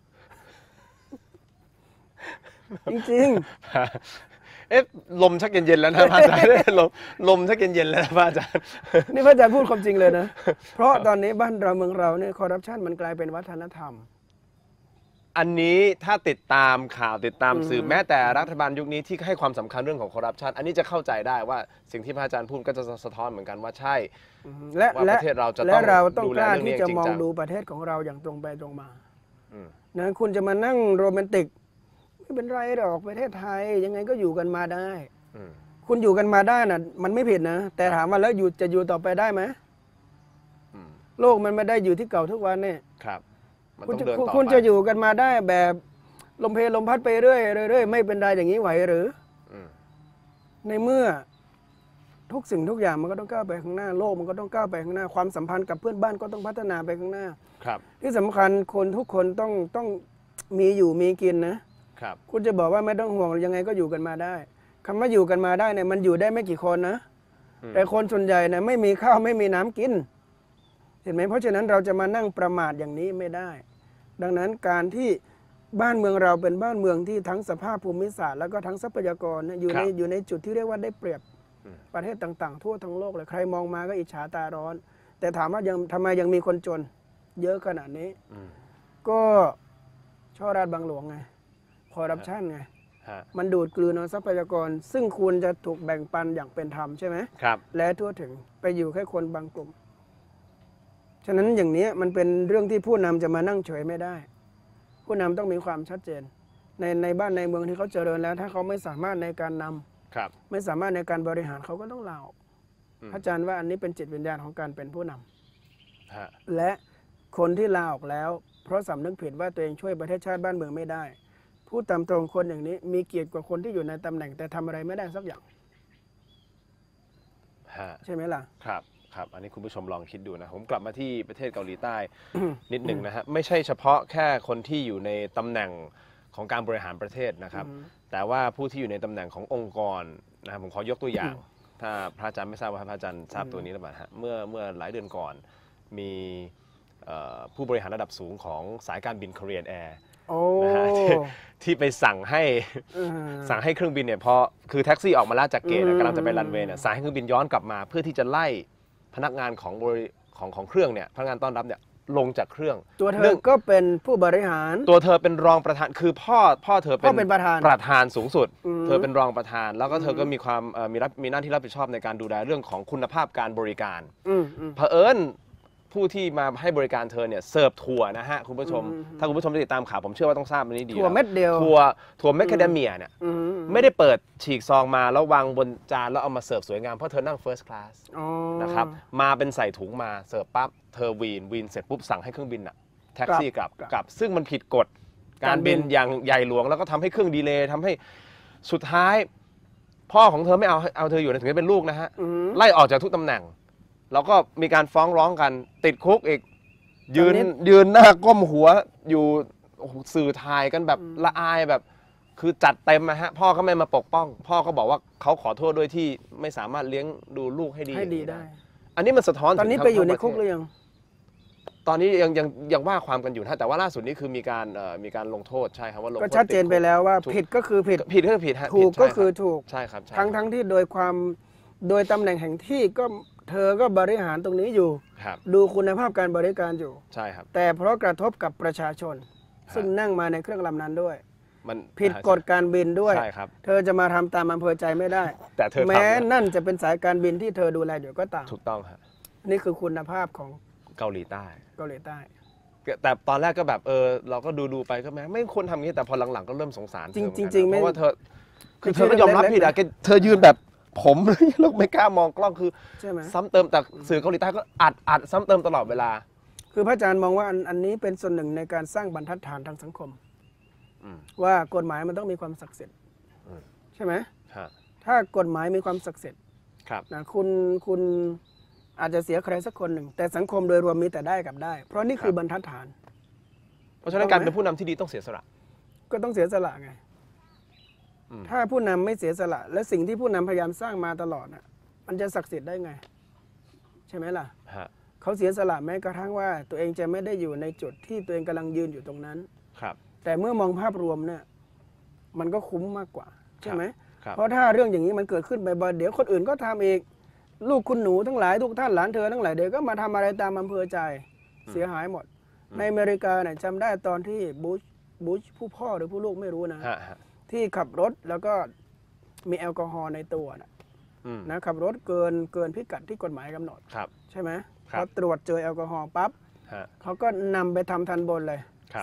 จริงลมชักเย็นๆแล้วนะพระอาจารย์ลมชักเย็นๆแล้วนะพระอาจารย์นี่พระอาจารย์พูดความจริงเลยนะเพราะตอนนี้บ้านเราเมืองเราเนี่ยคอร์รัปชันมันกลายเป็นวัฒนธรรมอันนี้ถ้าติดตามข่าวติดตามสื่อแม้แต่รัฐบาลยุคนี้ที่ให้ความสำคัญเรื่องของคอร์รัปชันอันนี้จะเข้าใจได้ว่าสิ่งที่พระอาจารย์พูดก็จะสะท้อนเหมือนกันว่าใช่และประเทศเราจะต้องกล้าที่จะมองดูประเทศของเราอย่างตรงไปตรงมานะคุณจะมานั่งโรแมนติกไม่เป็นไรหรอกประเทศไทยยังไงก็อยู่กันมาได้คุณอยู่กันมาได้น่ะมันไม่ผิดนะแต่ถามว่าแล้วจะอยู่ต่อไปได้ไหมโลกมันไม่ได้อยู่ที่เก่าทุกวันเนี่ยคุณจะอยู่กันมาได้แบบลมเพลลมพัดไปเรื่อยไม่เป็นไรอย่างนี้ไหวหรือในเมื่อทุกสิ่งทุกอย่างมันก็ต้องก้าวไปข้างหน้าโลกมันก็ต้องก้าวไปข้างหน้าความสัมพันธ์กับเพื่อนบ้านก็ต้องพัฒนาไปข้างหน้าที่สำคัญคนทุกคนต้องมีอยู่มีกินนะคุณจะบอกว่าไม่ต้องห่วงยังไงก็อยู่กันมาได้คำว่าอยู่กันมาได้เนี่ยมันอยู่ได้ไม่กี่คนนะแต่คนส่วนใหญ่เนี่ยไม่มีข้าวไม่มีน้ำกินเห็นไหมเพราะฉะนั้นเราจะมานั่งประมาทอย่างนี้ไม่ได้ดังนั้นการที่บ้านเมืองเราเป็นบ้านเมืองที่ทั้งสภาพภูมิศาสตร์แล้วก็ทั้งทรัพยากรอยู่ในจุดที่เรียกว่าได้เปรียบประเทศต่างๆทั่วทั้งโลกเลยใครมองมาก็อิจฉาตาร้อนแต่ถามว่าทำไมยังมีคนจนเยอะขนาดนี้ก็ช่อราชบังหลวงไงคอร์รัปชันไงมันดูดกลืนเอาทรัพยากรซึ่งควรจะถูกแบ่งปันอย่างเป็นธรรมใช่ไหมและทั่วถึงไปอยู่แค่คนบางกลุ่มฉะนั้นอย่างนี้มันเป็นเรื่องที่ผู้นำจะมานั่งเฉยไม่ได้ผู้นำต้องมีความชัดเจนในบ้านในเมืองที่เขาเจริญแล้วถ้าเขาไม่สามารถในการนำไม่สามารถในการบริหารเขาก็ต้องลาออกอาจารย์ว่าอันนี้เป็นจิตวิญญาณของการเป็นผู้นำและคนที่ลาออกแล้วเพราะสำนึกผิดว่าตัวเองช่วยประเทศชาติบ้านเมืองไม่ได้พูดตามตรงคนอย่างนี้มีเกียรติกว่าคนที่อยู่ในตำแหน่งแต่ทำอะไรไม่ได้สักอย่างใช่ไหมล่ะครับอันนี้คุณผู้ชมลองคิดดูนะผมกลับมาที่ประเทศเกาหลีใต้นิดหนึ่งนะฮะไม่ใช่เฉพาะแค่คนที่อยู่ในตำแหน่งของการบริหารประเทศนะครับแต่ว่าผู้ที่อยู่ในตำแหน่งขององค์กรนะครับผมขอยกตัวอย่างถ้าพระอาจารย์ไม่ทราบว่าพระอาจารย์ทราบตัวนี้หรือเปล่าฮะเมื่อหลายเดือนก่อนมีผู้บริหารระดับสูงของสายการบิน Korean Air โอ้นะฮะที่ไปสั่งให้เครื่องบินเนี่ยพอคือแท็กซี่ออกมาแล้วจากเกตกำลังจะไปรันเวย์เนี่ยสั่งให้เครื่องบินย้อนกลับมาเพื่อที่จะไล่พนักงานของเครื่องเนี่ยพนักงานต้อนรับเนี่ยลงจากเครื่องตัวเธอก็เป็นผู้บริหารตัวเธอเป็นรองประธานคือพ่อเธอเป็นประธานสูงสุดเธอเป็นรองประธานแล้วก็เธอก็มีความมีหน้าที่รับผิดชอบในการดูแลเรื่องของคุณภาพการบริการเผอิญผู้ที่มาให้บริการเธอเนี่ยเสิร์ฟถั่วนะฮะคุณผู้ชมถ้าคุณผู้ชมติดตามข่าวผมเชื่อว่าต้องทราบมันนี้ดีถั่วเม็ดเดียวถั่วแมคคาเดเมียเนี่ยไม่ได้เปิดฉีกซองมาแล้ววางบนจานแล้วเอามาเสิร์ฟสวยงามเพราะเธอนั่ง first class นะครับมาเป็นใส่ถุงมาเสิร์ฟปั๊บเธอวีนเสร็จปุ๊บสั่งให้เครื่องบินอะแท็กซี่กลับซึ่งมันผิดกฎการบินอย่างใหญ่หลวงแล้วก็ทำให้เครื่องดีเลย์ทำให้สุดท้ายพ่อของเธอไม่เอาเธออยู่ถึงจะเป็นลูกนะฮะไล่ออกจากทุกตำแหน่งแล้วก็มีการฟ้องร้องกันติดคุกอีกยืนหน้าก้มหัวอยู่สื่อถ่ายกันแบบละอายแบบคือจัดเต็มนะฮะพ่อก็ไม่มาปกป้องพ่อก็บอกว่าเขาขอโทษด้วยที่ไม่สามารถเลี้ยงดูลูกให้ดีได้อันนี้มันสะท้อนตอนนี้ไปอยู่ในคุกหรือยังตอนนี้ยังว่าความกันอยู่นะแต่ว่าล่าสุดนี้คือมีการลงโทษใช่ครับว่าลงโทษก็ชัดเจนไปแล้วว่าผิดก็คือผิดก็คือผิดถูกก็คือถูกใช่ครับทั้งที่โดยตำแหน่งแห่งที่ก็เธอก็บริหารตรงนี้อยู่ดูคุณภาพการบริการอยู่ใช่ครับแต่เพราะกระทบกับประชาชนซึ่งนั่งมาในเครื่องลำนั้นด้วยมันผิดกฎการบินด้วยเธอจะมาทำตามอำเภอใจไม่ได้แต่เธอแม้นั่นจะเป็นสายการบินที่เธอดูแลอยู่ก็ตามถูกต้องครับนี่คือคุณภาพของเกาหลีใต้แต่ตอนแรกก็แบบเราก็ดูไปก็ไม่ควรทำอย่างนี้แต่พอหลังๆก็เริ่มสงสารจริงเพราะว่าเธอก็ยอมรับผิดอะเธอยืนแบบผมแล้วไม่กล้ามองกล้องคือซ้ำเติมแต่สื่อเกาหลีใต้ก็อัดซ้ำเติมตลอดเวลาคือพระอาจารย์มองว่าอันนี้เป็นส่วนหนึ่งในการสร้างบรรทัดฐานทางสังคมว่ากฎหมายมันต้องมีความศักดิ์สิทธิ์ใช่ไหมถ้ากฎหมายมีความศักดิ์สิทธิ์นะคุณอาจจะเสียใครสักคนหนึ่งแต่สังคมโดยรวมมีแต่ได้กับได้เพราะนี่คือบรรทัดฐานเพราะฉะนั้นการเป็นผู้นำที่ดีต้องเสียสละก็ต้องเสียสละไงถ้าผู้นำไม่เสียสละและสิ่งที่ผู้นำพยายามสร้างมาตลอดน่ะมันจะศักดิ์สิทธิ์ได้ไงใช่ไหมล่ะเขาเสียสละแม้กระทั่งว่าตัวเองจะไม่ได้อยู่ในจุดที่ตัวเองกำลังยืนอยู่ตรงนั้นแต่เมื่อมองภาพรวมเนี่ยมันก็คุ้มมากกว่าใช่ไหมเพราะถ้าเรื่องอย่างนี้มันเกิดขึ้นบ่อยๆเดี๋ยวคนอื่นก็ทำอีกลูกคุณหนูทั้งหลายทุกท่านหลานเธอทั้งหลายเดี๋ยวก็มาทำอะไรตามอำเภอใจเสียหายหมดในอเมริกาเนี่ยจำได้ตอนที่บูชผู้พ่อหรือผู้ลูกไม่รู้นะที่ขับรถแล้วก็มีแอลกอฮอล์ในตัวนะขับรถเกินพิกัดที่กฎหมายกำหนดใช่ไหมพอตรวจเจอแอลกอฮอล์ปั๊บเขาก็นำไปทำทันบนเลย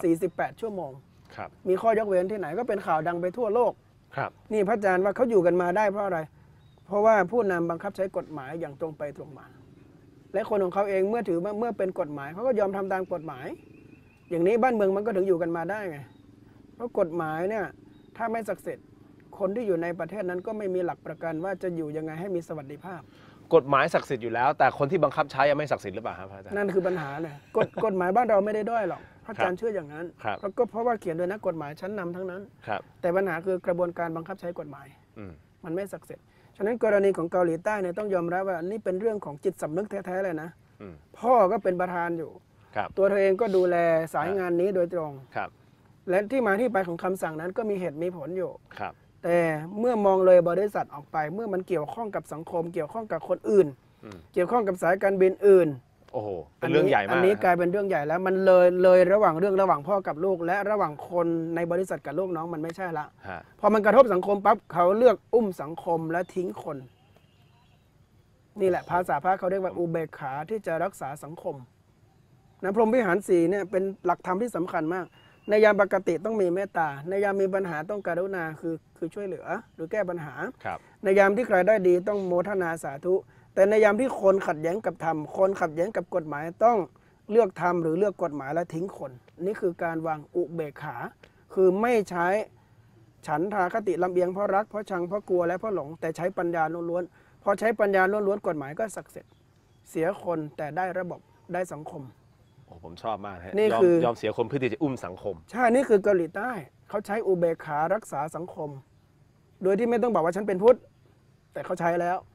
48 ชั่วโมงมีข้อยกเว้นที่ไหนก็เป็นข่าวดังไปทั่วโลกนี่พระอาจารย์ว่าเขาอยู่กันมาได้เพราะอะไรเพราะว่าผู้นำบังคับใช้กฎหมายอย่างตรงไปตรงมาและคนของเขาเองเมื่อเป็นกฎหมายเขาก็ยอมทำตามกฎหมายอย่างนี้บ้านเมืองมันก็ถึงอยู่กันมาได้ไงเพราะกฎหมายเนี่ยถ้าไม่ศักดิ์สิทธิ์คนที่อยู่ในประเทศนั้นก็ไม่มีหลักประกันว่าจะอยู่ยังไงให้มีสวัสดิภาพกฎหมายศักดิ์สิทธิ์อยู่แล้วแต่คนที่บังคับใช้ยังไม่ศักดิ์สิทธิ์หรือเปล่าครับอาจารย์นั่นคือปัญหาเนี่ยกฎหมายบ้านเราไม่ได้ด้อยหรอกพระอาจารย์เชื่ออย่างนั้นเพราะว่าเขียนโดยนักกฎหมายชั้นนำทั้งนั้นแต่ปัญหาคือกระบวนการบังคับใช้กฎหมายมันไม่ศักดิ์สิทธิ์ฉะนั้นกรณีของเกาหลีใต้เนี่ยต้องยอมรับว่านี่เป็นเรื่องของจิตสำนึกแท้ๆเลยนะพ่อก็เป็นประธานอยู่ตัวเธอเองก็ดูแลสายงานนี้โดยตรงและที่มาที่ไปของคำสั่งนั้นก็มีเหตุมีผลอยู่แต่เมื่อมองเลยบริษัทออกไปเมื่อมันเกี่ยวข้องกับสังคมเกี่ยวข้องกับคนอื่นเกี่ยวข้องกับสายการบินอื่นโอ้โหเป็นเรื่องใหญ่มากอันนี้กลายเป็นเรื่องใหญ่แล้วมันเลยระหว่างพ่อกับลูกและระหว่างคนในบริษัทกับลูกน้องมันไม่ใช่ละพอมันกระทบสังคมปั๊บเขาเลือกอุ้มสังคมและทิ้งคนนี่แหละภาษาพระเขาเรียกว่าอุเบกขาที่จะรักษาสังคมนะพรหมวิหาร4เนี่ยเป็นหลักธรรมที่สำคัญมากในยามปกติต้องมีเมตตาในยามมีปัญหาต้องกรุณาคือช่วยเหลือหรือแก้ปัญหาในยามที่ใครได้ดีต้องโมทนาสาธุแต่ในยามที่คนขัดแย้งกับธรรมคนขัดแย้งกับกฎหมายต้องเลือกธรรมหรือเลือกกฎหมายและทิ้งคนนี่คือการวางอุเบกขาคือไม่ใช้ฉันทาคติลำเอียงเพราะรักเพราะชังเพราะกลัวและเพราะหลงแต่ใช้ปัญญาล้วนๆพอใช้ปัญญาล้วนๆกฎหมายก็ศักดิ์สิทธิ์เสียคนแต่ได้ระบบได้สังคมโอ้ผมชอบมากนี่คือยอมเสียคนเพื่อที่จะอุ้มสังคมใช่นี่คือเกาหลีใต้เขาใช้อุเบกขารักษาสังคมโดยที่ไม่ต้องบอกว่าฉันเป็นพุทธแต่เขาใช้แล้ว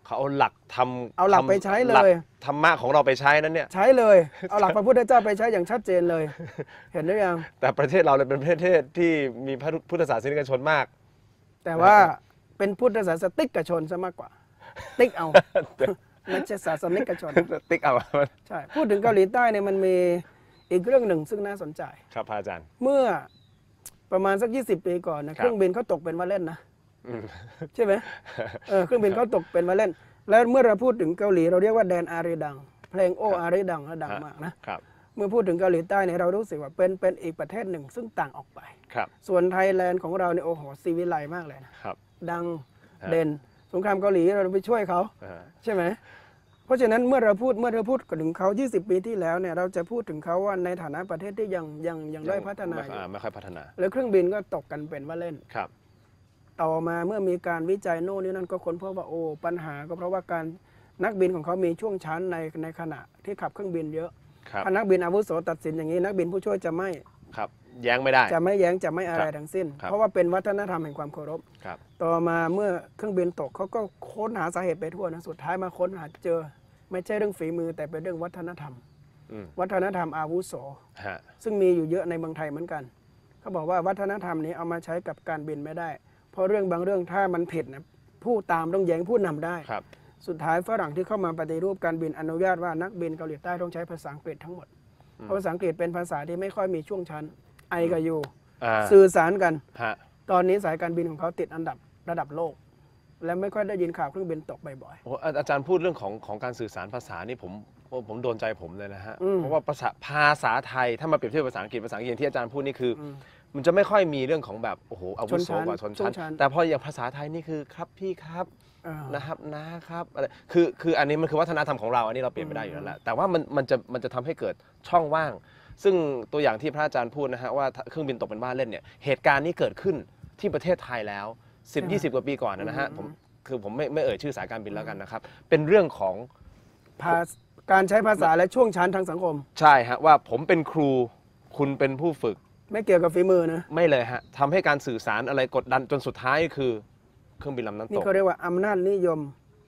เขาเอาหลักทำเอาหลักไปใช้เลยหกธรรมะของเราไปใช้นั้นเนี่ยใช้เลย เอาหลักพระพุทธเจ้าไปใช้อย่างชัดเจนเลย เห็นหรือยังแต่ประเทศเราเลยเป็นประเทศที่มีพระพุทธศาสนิกชนมากแต่ว่าเป็นพุทธศาสนิกชนซะมากกว่า ติ๊กเอา ไม่ใช่ศาสนิกชนติ๊กเอาใช่ พูดถึงเกาหลีใต้เนี่ยมันมีอีกเรื่องหนึ่งซึ่งน่าสนใจครับพระอาจารย์เมื่อประมาณสัก20 ปีก่อนนะเครื่องบินเขาตกเป็นว่าเล่นนะอืมใช่ไหมเครื่องบินเขาตกเป็นว่าเล่น แล้วเมื่อเราพูดถึงเกาหลีเราเรียกว่าแดนอารีดัง เพลงโออารีดังและดังมากนะครับ เมื่อพูดถึงเกาหลีใต้เนี่ยเรารู้สึกว่าเป็นอีกประเทศหนึ่งซึ่งต่างออกไปครับส่วนไทยแลนด์ของเราเนี่ยโอ้โหซีวิไลมากเลยนะครับ ดังฮะเด่นสงครามเกาหลีเราไปช่วยเขาอ่าใช่ไหมเพราะฉะนั้นเมื่อเราพูดถึงเขา20 ปีที่แล้วเนี่ยเราจะพูดถึงเขาว่าในฐานะประเทศที่ยังด้อยพัฒนาอยู่ไม่ค่อยพัฒนาแล้วเครื่องบินก็ตกกันเป็นว่าเล่นครับต่อมาเมื่อมีการวิจัยโน่นนี่นั่นก็ค้นพบว่าโอ้ปัญหาก็เพราะว่าการนักบินของเขามีช่วงชั้นในขณะที่ขับเครื่องบินเยอะครับถ้านักบินอาวุโสตัดสินอย่างนี้นักบินผู้ช่วยจะไม่ครับ แย้งไม่ได้จะไม่แย้งจะไม่อะไรทั้งสิ้นครับเพราะว่าเป็นวัฒนธรรมแห่งความเคารพครับต่อมาเมื่อเครื่องบินตกเขาก็ค้นหาสาเหตุไปทั่วนะสุดท้ายมาค้นหาเจอ ไม่ใช่เรื่องฝีมือแต่เป็นเรื่องวัฒนธรรมอืมวัฒนธรรมอาวุโสฮะซึ่งมีอยู่เยอะในเมืองไทยเหมือนกันเขาบอกว่าวัฒนธรรมนี้เอามาใช้กับการบินไม่ได้ เพราะเรื่องบางเรื่องถ้ามันผิดนะผู้ตามต้องแย้งผู้นำได้ครับสุดท้ายฝรั่งที่เข้ามาปฏิรูปการบินอนุญาตว่านักบินเกาหลีใต้ต้องใช้ภาษาอังกฤษทั้งหมดเพราะภาษาอังกฤษเป็นภาษาที่ไม่ค่อยมีช่วงชั้นไอกับยูอ่าสื่อสารกันฮะตอนนี้สายการบินของเขาติดอันดับระดับโลก และไม่ค่อยได้ยินข่าวเครื่องบินตกบ่อยโอ้อาจารย์พูดเรื่องของการสื่อสารภาษานี่ผมโดนใจผมเลยนะฮะอืมเพราะว่าภาษาไทยถ้ามาเปรียบเทียบภาษาอังกฤษอย่างที่อาจารย์พูดนี่คืออมมันจะไม่ค่อยมีเรื่องของแบบโอ้โหอาวุโสกว่าชนชั้นชนชั้นแต่พออย่างภาษาไทยนี่คือครับพี่ครับๆเออนะครับนะครับอะไรคืออันนี้มันคือวัฒนธรรมของเราอันนี้เราเปลี่ยนไม่ได้อยู่แล้วแหละแต่ว่ามันจะทำให้เกิดช่องว่าง ซึ่งตัวอย่างที่พระอาจารย์พูดนะฮะว่าเครื่องบินตกเป็นว่าเล่นเนี่ยเหตุการณ์นี้เกิดขึ้นที่ประเทศไทยแล้ว 10-20 กว่าปีก่อนนะฮะผมไม่เอ่ยชื่อสายการบินแล้วกันนะครับเป็นเรื่องของการใช้ภาษาและช่วงชั้นทางสังคมใช่ฮะว่าผมเป็นครูคุณเป็นผู้ฝึกไม่เกี่ยวกับฝีมือนะไม่เลยฮะทำให้การสื่อสารอะไรกดดันจนสุดท้ายคือเครื่องบินลำนั้นนี่ตกเขาเรียกว่าอำนาจนิยม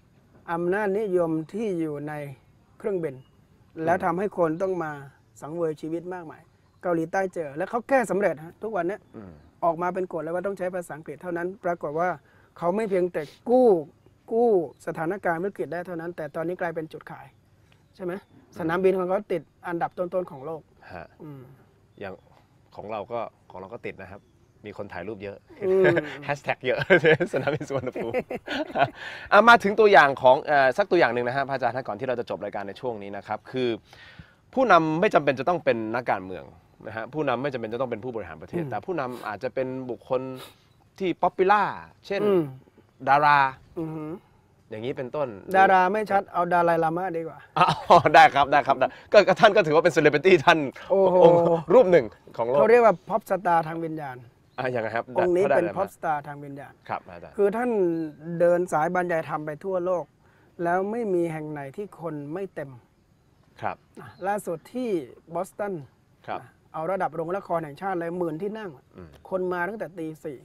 ที่อยู่ในเครื่องบิน แล้วทำให้คนต้องมาสังเวยชีวิตมากมาย เกาหลีใต้เจอ แล้วเขาแก้สำเร็จฮะทุกวันเนี้ยอืมออกมาเป็นกฎแล้วว่าต้องใช้ภาษาอังกฤษเท่านั้น ปรากฏว่าเขาไม่เพียงแต่กู้สถานการณ์วิกฤตได้เท่านั้น แต่ตอนนี้กลายเป็นจุดขายใช่ไหมสนามบินของเขาติดอันดับต้นๆของโลกฮะอืมอย่างของเราก็ติดนะครับ มีคนถ่ายรูปเยอะอืมแฮชแท็กเยอะ สนามบินสุวรรณภูมิ มาถึงตัวอย่างของสักตัวอย่างหนึ่งนะฮะพระอาจารย์ก่อนที่เราจะจบรายการในช่วงนี้นะครับ คือผู้นำไม่จำเป็นจะต้องเป็นนักการเมืองนะฮะผู้นำไม่จำเป็นจะต้องเป็นผู้บริหารประเทศ แต่ผู้นำอาจจะเป็นบุคคลที่ป๊อปปูล่าเช่นอืมดาราอือหืออย่างนี้เป็นต้นดาราไม่ชัดเอาดาราลามาดีกว่าอ๋อได้ครับได้ก็ท่านก็ถือว่าเป็นเซเลบริตี้ท่านโอ้โหองค์รูปหนึ่งของโลกเขาเรียกว่าพ็อปสตาร์ทางวิญญาณอย่างไรครับองค์นี้ขาได้เป็นอะไรพ็อปมาสตาร์ทางวิญญาณครับอาจารย์คือท่านเดินสายบรรยายธรรมไปทั่วโลก แล้วไม่มีแห่งไหนที่คนไม่เต็มครับล่าสุดที่บอสตันครับเอาระดับโรงละครแห่งชาติเลย10,000ที่นั่งอืมคนมาตั้งแต่ตี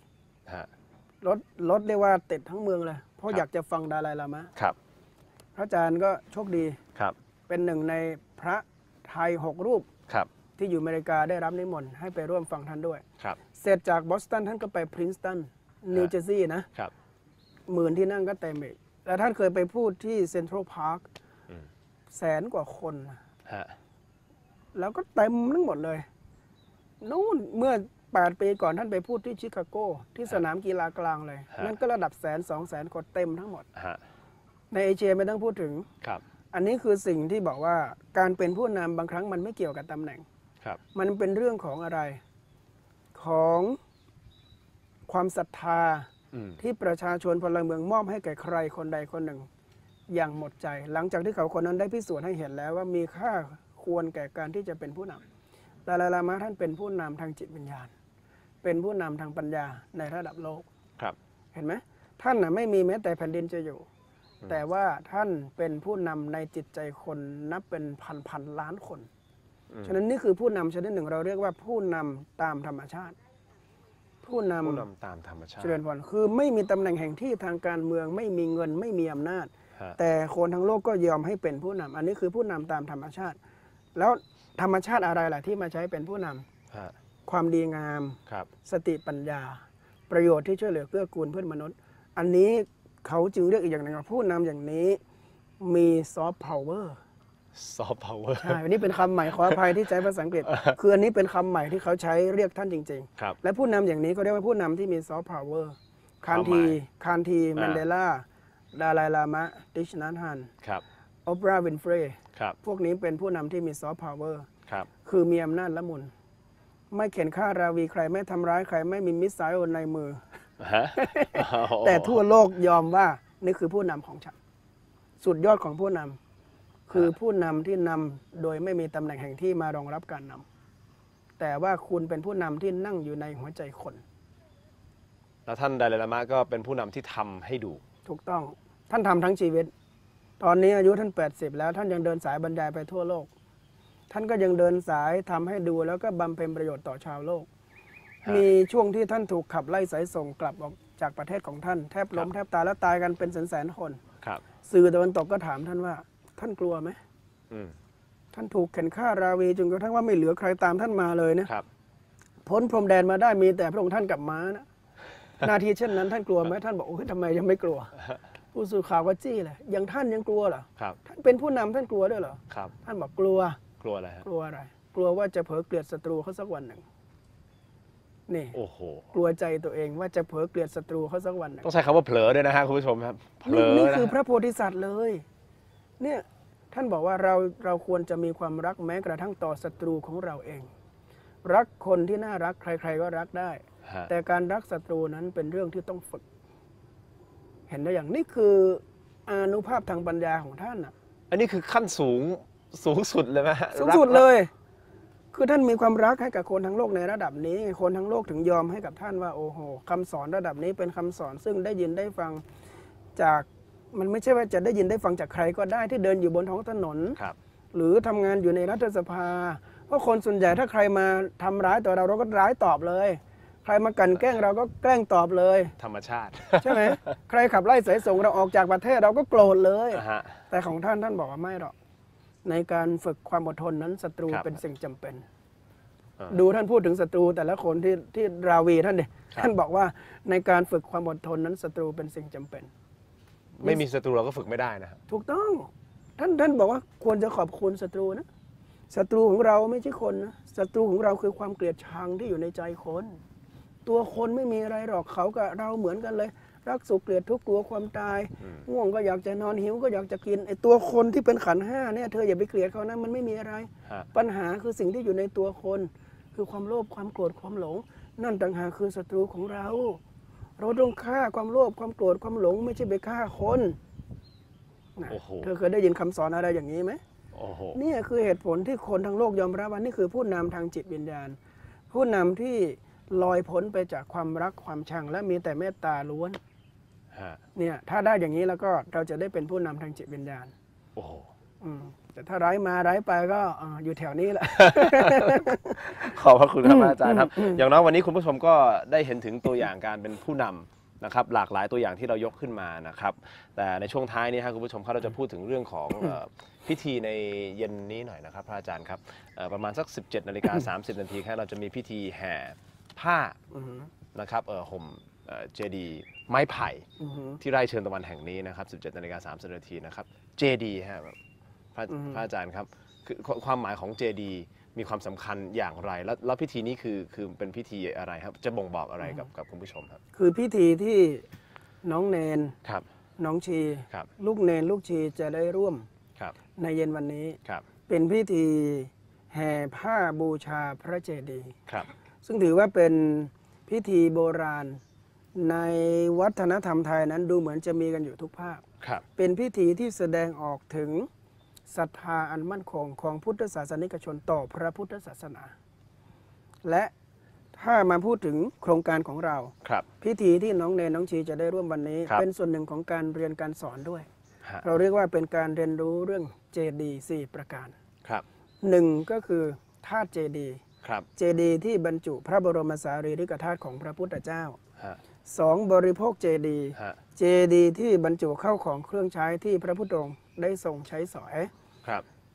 4 ฮะรถเรียกว่าติดทั้งเมืองเลย เพราะครับอยากจะฟังดาลายลามะครับพระอาจารย์ก็โชคดีครับเป็นหนึ่งในพระไทย 6 รูปครับที่อยู่อเมริกาได้รับนิมนต์ให้ไปร่วมฟังท่านด้วยครับเสร็จจากบอสตันท่านก็ไปพรินสตันนิวเจอร์ซีย์นะครับ 10,000ที่นั่งก็เต็มอีกแล้วท่านเคยไปพูดที่เซ็นทรัลพาร์คอืม 100,000 กว่าคนฮะแล้วก็เต็มทั้งหมดเลยนู่นเมื่อ 8 ปีก่อนท่านไปพูดที่ชิคาโกที่สนามกีฬากลางเลย นั่นก็ระดับ100,000-200,000 คนเต็มทั้งหมดฮะในเอเชียไม่ต้องพูดถึงครับอันนี้คือสิ่งที่บอกว่าการเป็นผู้นำบางครั้งมันไม่เกี่ยวกับตำแหน่งครับมันเป็นเรื่องของอะไร ของความศรัทธาอืมที่ประชาชนพลเมืองมอบให้แก่ใครคนใดคนหนึ่ง อย่างหมดใจ หลังจากที่เขาคนนั้นได้พิสูจน์ให้เห็นแล้วว่ามีค่าควรแก่การที่จะเป็นผู้นำดาลายลามะท่านเป็นผู้นำทางจิตวิญญาณ เป็นผู้นำทางปัญญาในระดับโลกครับเห็นไหมท่านไม่มีแม้แต่แผ่นดินจะอยู่ แต่ว่าท่านเป็นผู้นำในจิตใจคนนับเป็นพันล้านคน ฉะนั้นนี่คือผู้นำชนิดหนึ่งเราเรียกว่าผู้นำตามธรรมชาติ ผู้นำผู้นำตามธรรมชาติเจริญพรคือไม่มีตำแหน่งแห่งที่ทางการเมืองไม่มีเงินไม่มีอำนาจแต่คนทั้งโลกก็ยอมให้เป็นผู้นำอันนี้คือผู้นำตามธรรมชาติ แล้วธรรมชาติอะไรล่ะที่มาใช้เป็นผู้นำความดีงามสติปัญญาประโยชน์ที่ช่วยเหลือเกื้อกูลเพื่อนมนุษย์อันนี้เขาจึงเรียกอีกอย่างหนึ่งว่าผู้นำอย่างนี้มีซอฟต์พาวเวอร์ใช่อันนี้เป็นคำใหม่ขออภัยที่ใช้ภาษาอังกฤษ คืออันนี้เป็นคำใหม่ที่เขาใช้เรียกท่านจริงๆและผู้นำอย่างนี้ก็เรียกว่าผู้นำที่มีซอฟต์พาวเวอร์คานทีแมนเดลาดาไลลามะติชนัทฮันโอปราห์วินฟรย์พวกนี้เป็นผู้นำที่มีซอฟต์พาวเวอร์คือมีอำนาจละมุนไม่เข็นฆ่าราวีใครไม่ทำร้ายใครไม่มีมิสไซล์ในมือ แต่ทั่วโลกยอมว่านี่คือผู้นำของฉันสุดยอดของผู้นำคือผู้นำที่นำโดยไม่มีตำแหน่งแห่งที่มารองรับการนำแต่ว่าคุณเป็นผู้นำที่นั่งอยู่ในหัวใจคนแล้วท่านไดไลลามะก็เป็นผู้นำที่ทำให้ดูถูกต้องท่านทำทั้งชีวิตตอนนี้อายุท่าน80แล้วท่านยังเดินสายบรรยายไปทั่วโลกท่านก็ยังเดินสายทำให้ดูแล้วก็บำเพ็ญประโยชน์ต่อชาวโลกมีช่วงที่ท่านถูกขับไล่สายส่งกลับออกจากประเทศของท่านแทบล้มแทบตายแล้วตายกันเป็นแสนคนสื่อตะวันตกก็ถามท่านว่าท่านกลัวไหมท่านถูกเข็นฆ่าราวีจนกระทั่งว่าไม่เหลือใครตามท่านมาเลยนะพ้นพรมแดนมาได้มีแต่พระองค์ท่านกับม้านะนาทีเช่นนั้นท่านกลัวไหมท่านบอกโอ้ยทำไมยังไม่กลัวผู้สื่อข่าวก็จี้เลยอย่างท่านยังกลัวเหรอท่านเป็นผู้นำท่านกลัวด้วยเหรอท่านบอกกลัวอะไรกลัวอะไรกลัวว่าจะเผลอเกลียดศัตรูเขาสักวันหนึ่งนี่กลัวใจตัวเองว่าจะเผลอเกลียดศัตรูเขาสักวันหนึ่งต้องใช้คำว่าเผลอด้วยนะฮะคุณผู้ชมครับเผลอนี่คือพระโพธิสัตว์เลยเนี่ยท่านบอกว่าเราควรจะมีความรักแม้กระทั่งต่อศัตรูของเราเองรักคนที่น่ารักใครๆก็รักได้แต่การรักศัตรูนั้นเป็นเรื่องที่ต้องฝึกเห็นได้อย่างนี้คืออานุภาพทางปัญญาของท่านอ่ะอันนี้คือขั้นสูงสุดเลยไหมสูงสุดเลยคือท่านมีความรักให้กับคนทั้งโลกในระดับนี้คนทั้งโลกถึงยอมให้กับท่านว่าโอ้โหคำสอนระดับนี้เป็นคำสอนซึ่งได้ยินได้ฟังจากมันไม่ใช่ว่าจะได้ยินได้ฟังจากใครก็ได้ที่เดินอยู่บนท้องถนนหรือทำงานอยู่ในรัฐสภาเพราะคนส่วนใหญ่ถ้าใครมาทำร้ายต่อเราก็ร้ายตอบเลยใครมากลั่นแกล้งเราก็แกล้งตอบเลยธรรมชาติใช่ไหมใครขับไล่สายส่งเราออกจากประเทศเราก็โกรธเลยแต่ของท่านบอกว่าไม่หรอกในการฝึกความอดทนนั้นศัตรูเป็นสิ่งจำเป็นดูท่านพูดถึงศัตรูแต่ละคนที่ราวีท่านเนี่ยท่านบอกว่าในการฝึกความอดทนนั้นศัตรูเป็นสิ่งจำเป็นไม่มีศัตรูเราก็ฝึกไม่ได้นะถูกต้องท่านบอกว่าควรจะขอบคุณศัตรูนะศัตรูของเราไม่ใช่คนนะศัตรูของเราคือความเกลียดชังที่อยู่ในใจคนตัวคนไม่มีอะไรหรอกเขากับเราเหมือนกันเลยรักสุขเกลียดทุกข์กลัวความตายง่วงก็อยากจะนอนหิวก็อยากจะกินไอ้ตัวคนที่เป็นขันธ์ห้าเนี่ยเธออย่าไปเกลียดเขานะมันไม่มีอะไรปัญหาคือสิ่งที่อยู่ในตัวคนคือความโลภความโกรธความหลงนั่นต่างหากคือศัตรูของเราต้องฆ่าความโลภความโกรธความหลงไม่ใช่ไปฆ่าคนเธอเคยได้ยินคำสอนอะไรอย่างนี้ไหมนี่คือเหตุผลที่คนทั้งโลกยอมรับว่านี่คือผู้นำทางจิตวิญญาณผู้นำที่ลอยพ้นไปจากความรักความชังและมีแต่เมตตาล้วนเนี่ยถ้าได้อย่างนี้แล้วก็เราจะได้เป็นผู้นำทางจิตวิญญาณแต่ถ้าร้ายมาร้ายไปก็อยู่แถวนี้แหละขอบพระคุณครับอาจารย์ครับอย่างน้อยวันนี้คุณผู้ชมก็ได้เห็นถึงตัวอย่างการเป็นผู้นำนะครับหลากหลายตัวอย่างที่เรายกขึ้นมานะครับแต่ในช่วงท้ายนี้ครับคุณผู้ชมครับเราจะพูดถึงเรื่องของพิธีในเย็นนี้หน่อยนะครับพระอาจารย์ครับประมาณสัก 17:30 นาทีครับเราจะมีพิธีแห่ผ้านะครับห่มเจดีย์ไม้ไผ่ที่ไร่เชิญตะวันแห่งนี้นะครับ 17:30 นาทีนะครับเจดีย์ครับพระอาจารย์ครับคือความหมายของเจดีย์มีความสำคัญอย่างไรแล้วพิธีนี้คือเป็นพิธีอะไรครับจะบ่งบอกอะไรกับคุณผู้ชมครับคือพิธีที่น้องเนนน้องชีลูกเนนลูกชีจะได้ร่วมในเย็นวันนี้เป็นพิธีแห่ผ้าบูชาพระเจดีย์ซึ่งถือว่าเป็นพิธีโบราณในวัฒนธรรมไทยนั้นดูเหมือนจะมีกันอยู่ทุกภาคเป็นพิธีที่แสดงออกถึงศรัทธาอันมั่นคงของพุทธศาสนิกชนต่อพระพุทธศาสนาและถ้ามาพูดถึงโครงการของเราพิธีที่น้องเนนน้องชีจะได้ร่วมวันนี้เป็นส่วนหนึ่งของการเรียนการสอนด้วยเราเรียกว่าเป็นการเรียนรู้เรื่องเจดีย์4ประการหนึ่งก็คือธาตุเจดีย์เจดีย์ที่บรรจุพระบรมสารีริกธาตุของพระพุทธเจ้า 2. บริโภคเจดีย์ฮะเจดีย์ที่บรรจุเข้าของเครื่องใช้ที่พระพุทธองค์ได้ทรงใช้สอยครับ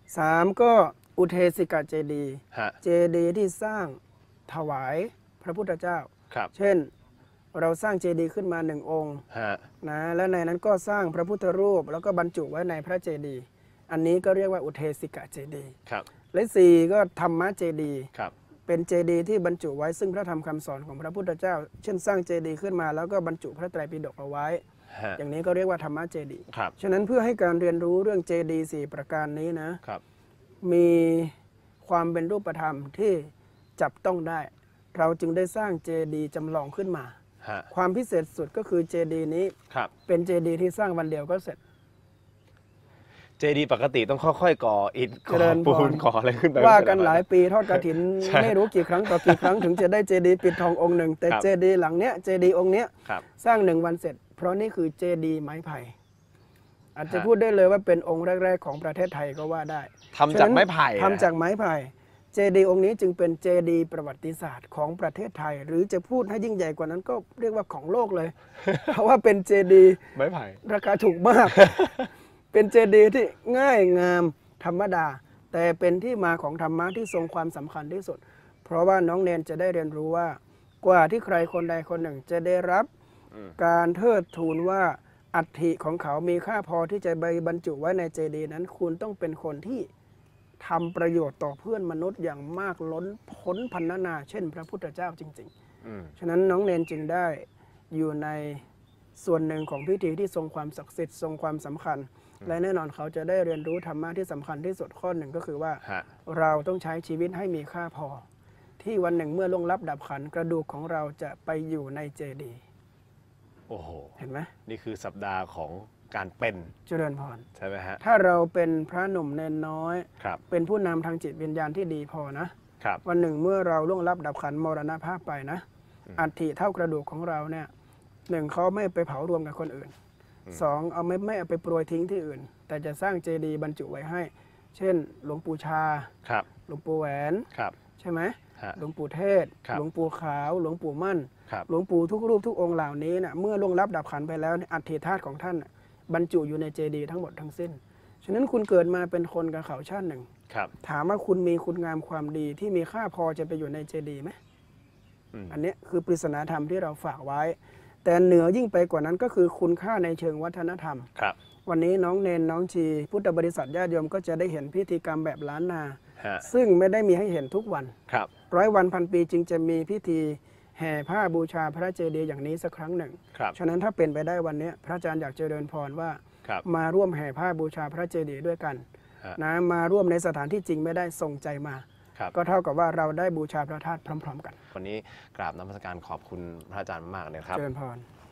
3. ก็อุเทสิกาเจดีย์ฮะเจดีย์ที่สร้างถวายพระพุทธเจ้าครับเช่นเราสร้างเจดีย์ขึ้นมา1 องค์ฮะนะและในนั้นก็สร้างพระพุทธรูปแล้วก็บรรจุไว้ในพระเจดีย์อันนี้ก็เรียกว่าอุเทสิกาเจดีย์ครับและ 4. ก็ธรรมเจดีย์ครับเป็นเจดีย์ที่บรรจุไว้ซึ่งพระธรรมคำสอนของพระพุทธเจ้า เช่นสร้างเจดีย์ขึ้นมาแล้วก็บรรจุพระไตรปิฎกเอาไว้ฮะอย่างนี้ก็เรียกว่าธรรมเจดีย์ครับฉะนั้นเพื่อให้การเรียนรู้เรื่องเจดีย์4ประการนี้นะครับ มีความเป็นรูปธรรมที่จับต้องได้ เราจึงได้สร้างเจดีย์จำลองขึ้นมาฮะความพิเศษสุดก็คือเจดีย์นี้ครับเป็นเจดีย์ที่สร้างวันเดียวก็เสร็จเจดีย์ปกติต้องค่อยๆก่ออิฐก่เจริอญพรปูนก่ออะไรขึ้นไปว่ากันหลายปีทอดกฐินใช่ไม่รู้กี่ครั้งต่อกี่ครั้งถึงจะได้เจดีย์ปิดทององค์หนึ่ง แต่ครับเจดีย์หลังเนี้ยเจดีย์องค์เนี้ยครับสร้าง1 วันเสร็จ เพราะนี่คือเจดีย์ไม้ไผ่อาจจะฮะพูดได้เลยว่าเป็นองค์แรกๆของประเทศไทยก็ว่าได้ทำจากไม้ไผ่ทำจากไม้ไผ่เจดีย์องค์นี้จึงเป็นเจดีย์ประวัติศาสตร์ของประเทศไทย หรือจะพูดให้ยิ่งใหญ่กว่านั้นก็เรียกว่าของโลกเลย เพราะว่าเป็นเจดีย์ไม้ไผ่ราคาถูกมาก เป็นเจดีย์ที่ง่ายงามธรรมดา แต่เป็นที่มาของธรรมะที่ทรงความสำคัญที่สุด เพราะว่าน้องเนนจะได้เรียนรู้ว่ากว่าที่ใครคนใดคนหนึ่งจะได้รับการเทิดทูนว่าอัฐิของเขามีค่าพอที่จะไปบรรจุไว้ในเจดีย์นั้นคุณต้องเป็นคนที่ทำประโยชน์ต่อเพื่อนมนุษย์อย่างมากล้นพ้นพันนา เช่น พระพุทธเจ้าจริงอืมๆ ฉะนั้นน้องเนนจึงได้อยู่ในส่วนหนึ่งของพิธีที่ทรงความศักดิ์สิทธิ์ทรงความสำคัญ และแน่นอนเขาจะได้เรียนรู้ธรรมะที่สำคัญที่สุดข้อหนึ่งก็คือว่าฮะเราต้องใช้ชีวิตให้มีค่าพอ ที่วันหนึ่งเมื่อล่วงลับดับขันกระดูกของเราจะไปอยู่ในเจดีย์โอ้โหเห็นไหมนี่คือสัปดาห์ของการเป็นเจริญพรใช่ไหมฮะถ้าเราเป็นพระหนุ่มเนนน้อยครับเป็นผู้นำทางจิตวิญญาณที่ดีพอนะครับวันหนึ่งเมื่อเราล่วงลับดับขันมรณภาพไปนะ อัฐิเท่ากระดูกของเราเนี่ยหนึ่งเขาไม่ไปเผารวมกับคนอื่น สองเอาไม่เอาไปโปรยทิ้งที่อื่น แต่จะสร้างเจดีย์บรรจุไว้ให้ เช่น หลวงปู่ชาครับหลวงปู่แหวนครับใช่ไหมฮะหลวงปู่เทศครับหลวงปู่ขาว หลวงปู่มั่นครับหลวงปู่ทุกรูปทุกองค์เหล่านี้นะเมื่อล่วงลับดับขันไปแล้วเนี่ยอัฐิธาตุของท่านน่ะบรรจุอยู่ในเจดีย์ทั้งหมดทั้งสิ้น ฉะนั้นคุณเกิดมาเป็นคนกับเขาชาติหนึ่งครับถามว่าคุณมีคุณงามความดีที่มีค่าพอจะไปอยู่ในเจดีย์ไหมอืมอันเนี้ยคือปริศนาธรรมที่เราฝากไว้ แต่เหนือยิ่งไปกว่านั้นก็คือคุณค่าในเชิงวัฒนธรรมครับวันนี้น้องเนนน้องชีพุทธบริษัทญาติโยมก็จะได้เห็นพิธีกรรมแบบล้านนาฮะซึ่งไม่ได้มีให้เห็นทุกวันครับ 100 วันพันปีจึงจะมีพิธีแห่ผ้าบูชาพระเจดีย์อย่างนี้สักครั้งหนึ่งครับฉะนั้นถ้าเป็นไปได้วันนี้พระอาจารย์อยากเจริญพรว่าครับมาร่วมแห่ผ้าบูชาพระเจดีย์ด้วยกันฮะนะมาร่วมในสถานที่จริงไม่ได้ส่งใจมาครับก็เท่ากับว่าเราได้บูชาพระธาตุพร้อม ๆ กันวันนี้กราบนมัสการขอบคุณพระอาจารย์มากเลยครับเจริญพร